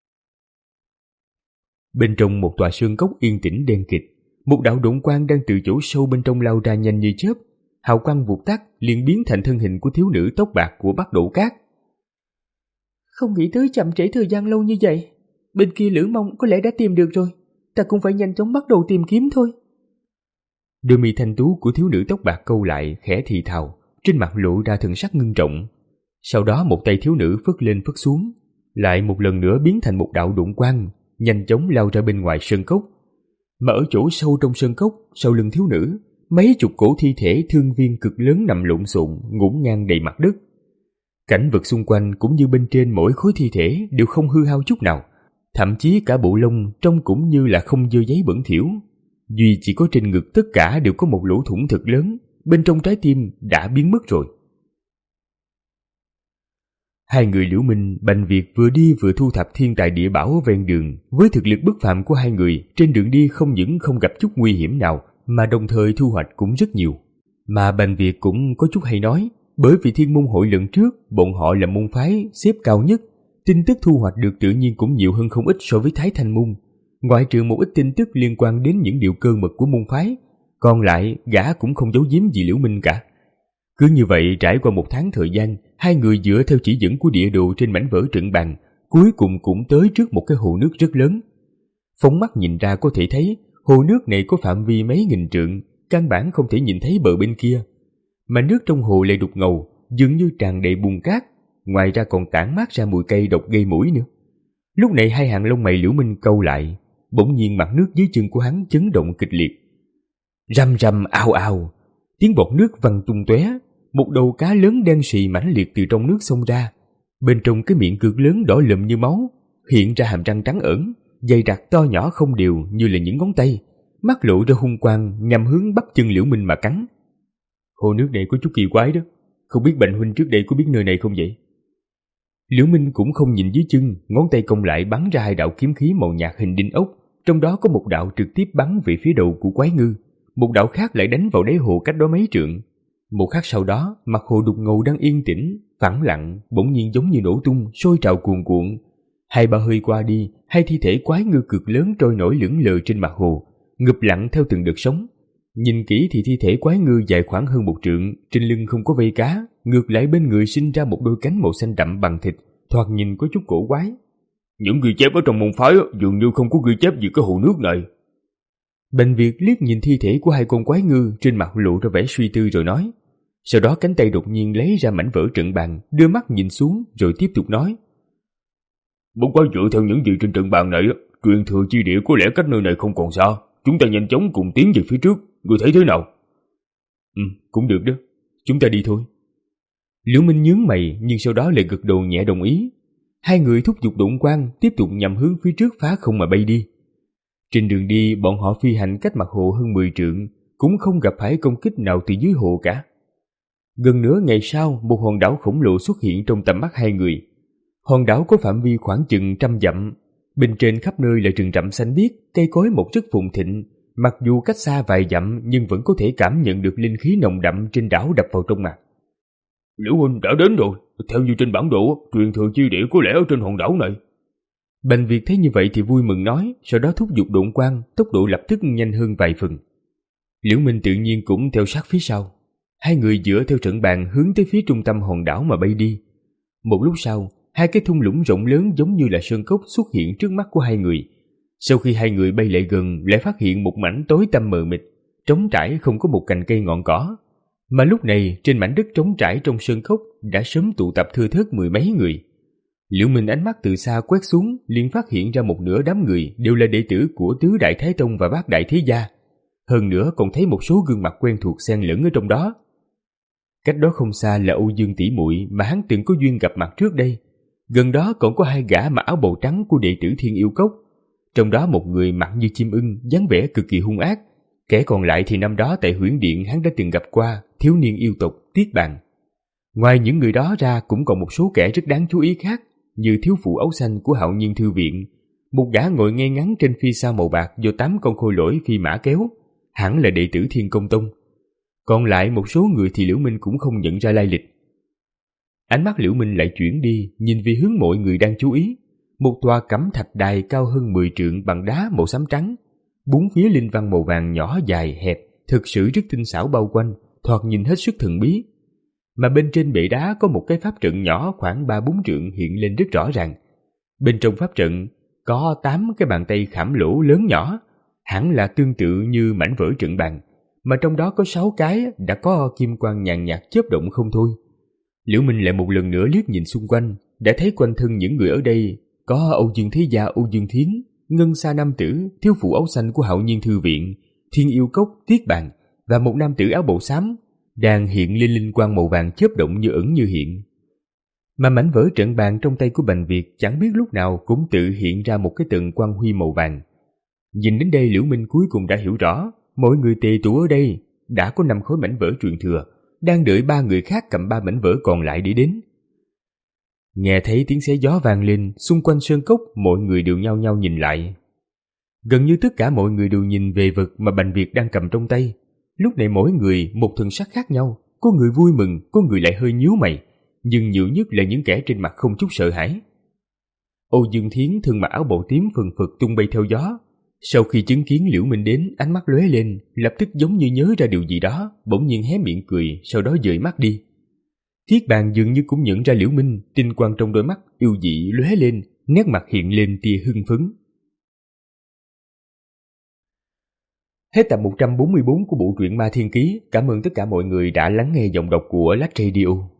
Bên trong một tòa sơn cốc yên tĩnh đen kịt, một đạo độn quang đang từ chỗ sâu bên trong lao ra nhanh như chớp, hào quang vụt tắt liền biến thành thân hình của thiếu nữ tóc bạc của Bắc Đỗ Cát. Không nghĩ tới chậm trễ thời gian lâu như vậy, bên kia Lữ Mông có lẽ đã tìm được rồi, ta cũng phải nhanh chóng bắt đầu tìm kiếm thôi. Đôi mi thanh tú của thiếu nữ tóc bạc câu lại khẽ thì thào, trên mặt lộ ra thần sắc ngưng trọng. Sau đó một tay thiếu nữ phất lên phất xuống, lại một lần nữa biến thành một đạo độn quang, nhanh chóng lao ra bên ngoài sơn cốc. Mà ở chỗ sâu trong sơn cốc, sau lưng thiếu nữ, mấy chục cổ thi thể thương viên cực lớn nằm lộn xộn, ngổn ngang đầy mặt đất. Cảnh vật xung quanh cũng như bên trên mỗi khối thi thể đều không hư hao chút nào, thậm chí cả bộ lông trông cũng như là không dơ giấy bẩn thỉu. Duy chỉ có trên ngực tất cả đều có một lỗ thủng thật lớn, bên trong trái tim đã biến mất rồi. Hai người Liễu Minh, Bành Việt vừa đi vừa thu thập thiên tài địa bảo ven đường. Với thực lực bất phàm của hai người, trên đường đi không những không gặp chút nguy hiểm nào, mà đồng thời thu hoạch cũng rất nhiều. Mà Bành Việt cũng có chút hay nói, bởi vì Thiên Môn Hội lần trước, bọn họ là môn phái xếp cao nhất, tin tức thu hoạch được tự nhiên cũng nhiều hơn không ít so với Thái Thanh Môn. Ngoại trừ một ít tin tức liên quan đến những điều cơ mật của môn phái, còn lại gã cũng không giấu giếm gì Liễu Minh cả. Cứ như vậy trải qua một tháng thời gian, hai người dựa theo chỉ dẫn của địa đồ trên mảnh vỡ trận bàn, cuối cùng cũng tới trước một cái hồ nước rất lớn. Phóng mắt nhìn ra có thể thấy, hồ nước này có phạm vi mấy nghìn trượng, căn bản không thể nhìn thấy bờ bên kia. Mà nước trong hồ lại đục ngầu, dường như tràn đầy bùn cát, ngoài ra còn tản mát ra mùi cây độc gây mũi nữa. Lúc này hai hàng lông mày Liễu Minh câu lại, bỗng nhiên mặt nước dưới chân của hắn chấn động kịch liệt. Rầm rầm ào ào, tiếng bọt nước văng tung tóe, một đầu cá lớn đen sì mãnh liệt từ trong nước xông ra. Bên trong cái miệng cực lớn đỏ lùm như máu, hiện ra hàm răng trắng ẩn, dày đặc to nhỏ không đều như là những ngón tay, mắt lộ ra hung quang nhằm hướng bắp chân Liễu Minh mà cắn. Hồ nước này có chút kỳ quái đó, không biết Bành huynh trước đây có biết nơi này không vậy? Liễu Minh cũng không nhìn dưới chân, ngón tay cong lại bắn ra hai đạo kiếm khí màu nhạt hình đinh ốc, trong đó có một đạo trực tiếp bắn về phía đầu của quái ngư, một đạo khác lại đánh vào đáy hồ cách đó mấy trượng. Một khắc sau đó, mặt hồ đục ngầu đang yên tĩnh, phẳng lặng, bỗng nhiên giống như nổ tung, sôi trào cuồn cuộn. Hai ba hơi qua đi, hai thi thể quái ngư cực lớn trôi nổi lững lờ trên mặt hồ, ngụp lặng theo từng đợt sóng. Nhìn kỹ thì thi thể quái ngư dài khoảng hơn một trượng, trên lưng không có vây cá, ngược lại bên người sinh ra một đôi cánh màu xanh đậm bằng thịt, thoạt nhìn có chút cổ quái. Những ghi chép ở trong môn phái dường như không có ghi chép gì cái hồ nước này. Bành Việt liếc nhìn thi thể của hai con quái ngư, trên mặt lộ ra vẻ suy tư rồi nói. Sau đó cánh tay đột nhiên lấy ra mảnh vỡ trận bàn, đưa mắt nhìn xuống rồi tiếp tục nói. Bốn quái dựa theo những gì trên trận bàn này, truyền thừa chi địa có lẽ cách nơi này không còn xa. Chúng ta nhanh chóng cùng tiến về phía trước. Ngươi thấy thế nào? Ừ, cũng được đó. Chúng ta đi thôi. Liễu Minh nhướng mày nhưng sau đó lại gật đầu nhẹ đồng ý. Hai người thúc giục độn quang tiếp tục nhằm hướng phía trước phá không mà bay đi. Trên đường đi, bọn họ phi hành cách mặt hồ hơn mười trượng, cũng không gặp phải công kích nào từ dưới hồ cả. Gần nửa ngày sau, một hòn đảo khổng lồ xuất hiện trong tầm mắt hai người. Hòn đảo có phạm vi khoảng chừng trăm dặm, bên trên khắp nơi là rừng rậm xanh biếc, cây cối mọc rất phồn thịnh. Mặc dù cách xa vài dặm nhưng vẫn có thể cảm nhận được linh khí nồng đậm trên đảo đập vào trong mặt. Liễu huynh đã đến rồi, theo như trên bản đồ, truyền thừa chi địa có lẽ ở trên hòn đảo này. Bành Việt thấy như vậy thì vui mừng nói, sau đó thúc giục độn quang, tốc độ lập tức nhanh hơn vài phần. Liễu Minh tự nhiên cũng theo sát phía sau. Hai người dựa theo trận bàn hướng tới phía trung tâm hòn đảo mà bay đi. Một lúc sau, hai cái thung lũng rộng lớn giống như là sơn cốc xuất hiện trước mắt của hai người. Sau khi hai người bay lại gần, lại phát hiện một mảnh tối tăm mờ mịt, trống trải không có một cành cây ngọn cỏ. Mà lúc này trên mảnh đất trống trải trong sơn cốc đã sớm tụ tập thưa thớt mười mấy người. Liễu Minh ánh mắt từ xa quét xuống, liền phát hiện ra một nửa đám người đều là đệ tử của Tứ Đại Thái Tông và Bát Đại Thế Gia. Hơn nữa còn thấy một số gương mặt quen thuộc xen lẫn ở trong đó. Cách đó không xa là Âu Dương tỷ muội mà hắn từng có duyên gặp mặt trước đây. Gần đó còn có hai gã mặc áo bào trắng của đệ tử Thiên Yêu Cốc. Trong đó một người mặt như chim ưng, dáng vẻ cực kỳ hung ác. Kẻ còn lại thì năm đó tại Huyễn Điện hắn đã từng gặp qua thiếu niên yêu tộc Tiết Bàn. Ngoài những người đó ra cũng còn một số kẻ rất đáng chú ý khác, như thiếu phụ áo xanh của Hạo Nhiên Thư Viện, một gã ngồi ngay ngắn trên phi sao màu bạc do tám con khôi lỗi phi mã kéo, hẳn là đệ tử Thiên Công Tông. Còn lại một số người thì Liễu Minh cũng không nhận ra lai lịch. Ánh mắt Liễu Minh lại chuyển đi, nhìn về hướng mọi người đang chú ý. Một tòa cẩm thạch đài cao hơn mười trượng bằng đá màu xám trắng, bốn phía linh văn màu vàng nhỏ dài hẹp, thực sự rất tinh xảo bao quanh, thoạt nhìn hết sức thần bí. Mà bên trên bệ đá có một cái pháp trận nhỏ khoảng ba bốn trượng hiện lên rất rõ ràng. Bên trong pháp trận có tám cái bàn tay khảm lỗ lớn nhỏ, hẳn là tương tự như mảnh vỡ trận bàn, mà trong đó có sáu cái đã có kim quang nhàn nhạt chớp động không thôi. Liễu Minh lại một lần nữa liếc nhìn xung quanh, đã thấy quanh thân những người ở đây có Âu Dương Thế Gia Âu Dương Thiến, Ngân Sa Nam Tử, thiếu phụ áo xanh của Hạo Nhiên Thư Viện, Thiên Yêu Cốc Tiết Bàn và một nam tử áo bào xám đang hiện lên linh quang màu vàng chớp động như ẩn như hiện. Mà mảnh vỡ trận bàn trong tay của Bành Việt chẳng biết lúc nào cũng tự hiện ra một cái tầng quang huy màu vàng. Nhìn đến đây Liễu Minh cuối cùng đã hiểu rõ, mỗi người tề tụ ở đây đã có năm khối mảnh vỡ truyền thừa, đang đợi ba người khác cầm ba mảnh vỡ còn lại để đến. Nghe thấy tiếng xé gió vang lên, xung quanh sơn cốc mọi người đều nhao nhao nhìn lại. Gần như tất cả mọi người đều nhìn về vật mà Bành Việt đang cầm trong tay. Lúc này mỗi người một thần sắc khác nhau, có người vui mừng, có người lại hơi nhíu mày, nhưng nhiều nhất là những kẻ trên mặt không chút sợ hãi. Âu Dương Thiến thân mặc áo bào tím phần phật tung bay theo gió. Sau khi chứng kiến Liễu Minh đến, ánh mắt lóe lên, lập tức giống như nhớ ra điều gì đó, bỗng nhiên hé miệng cười, sau đó dời mắt đi. Thiết Bàn dường như cũng nhận ra Liễu Minh, tinh quang trong đôi mắt yêu dị lóe lên, nét mặt hiện lên tia hưng phấn. Hết tập một trăm bốn mươi bốn của bộ truyện Ma Thiên Ký. Cảm ơn tất cả mọi người đã lắng nghe giọng đọc của Lách Radio.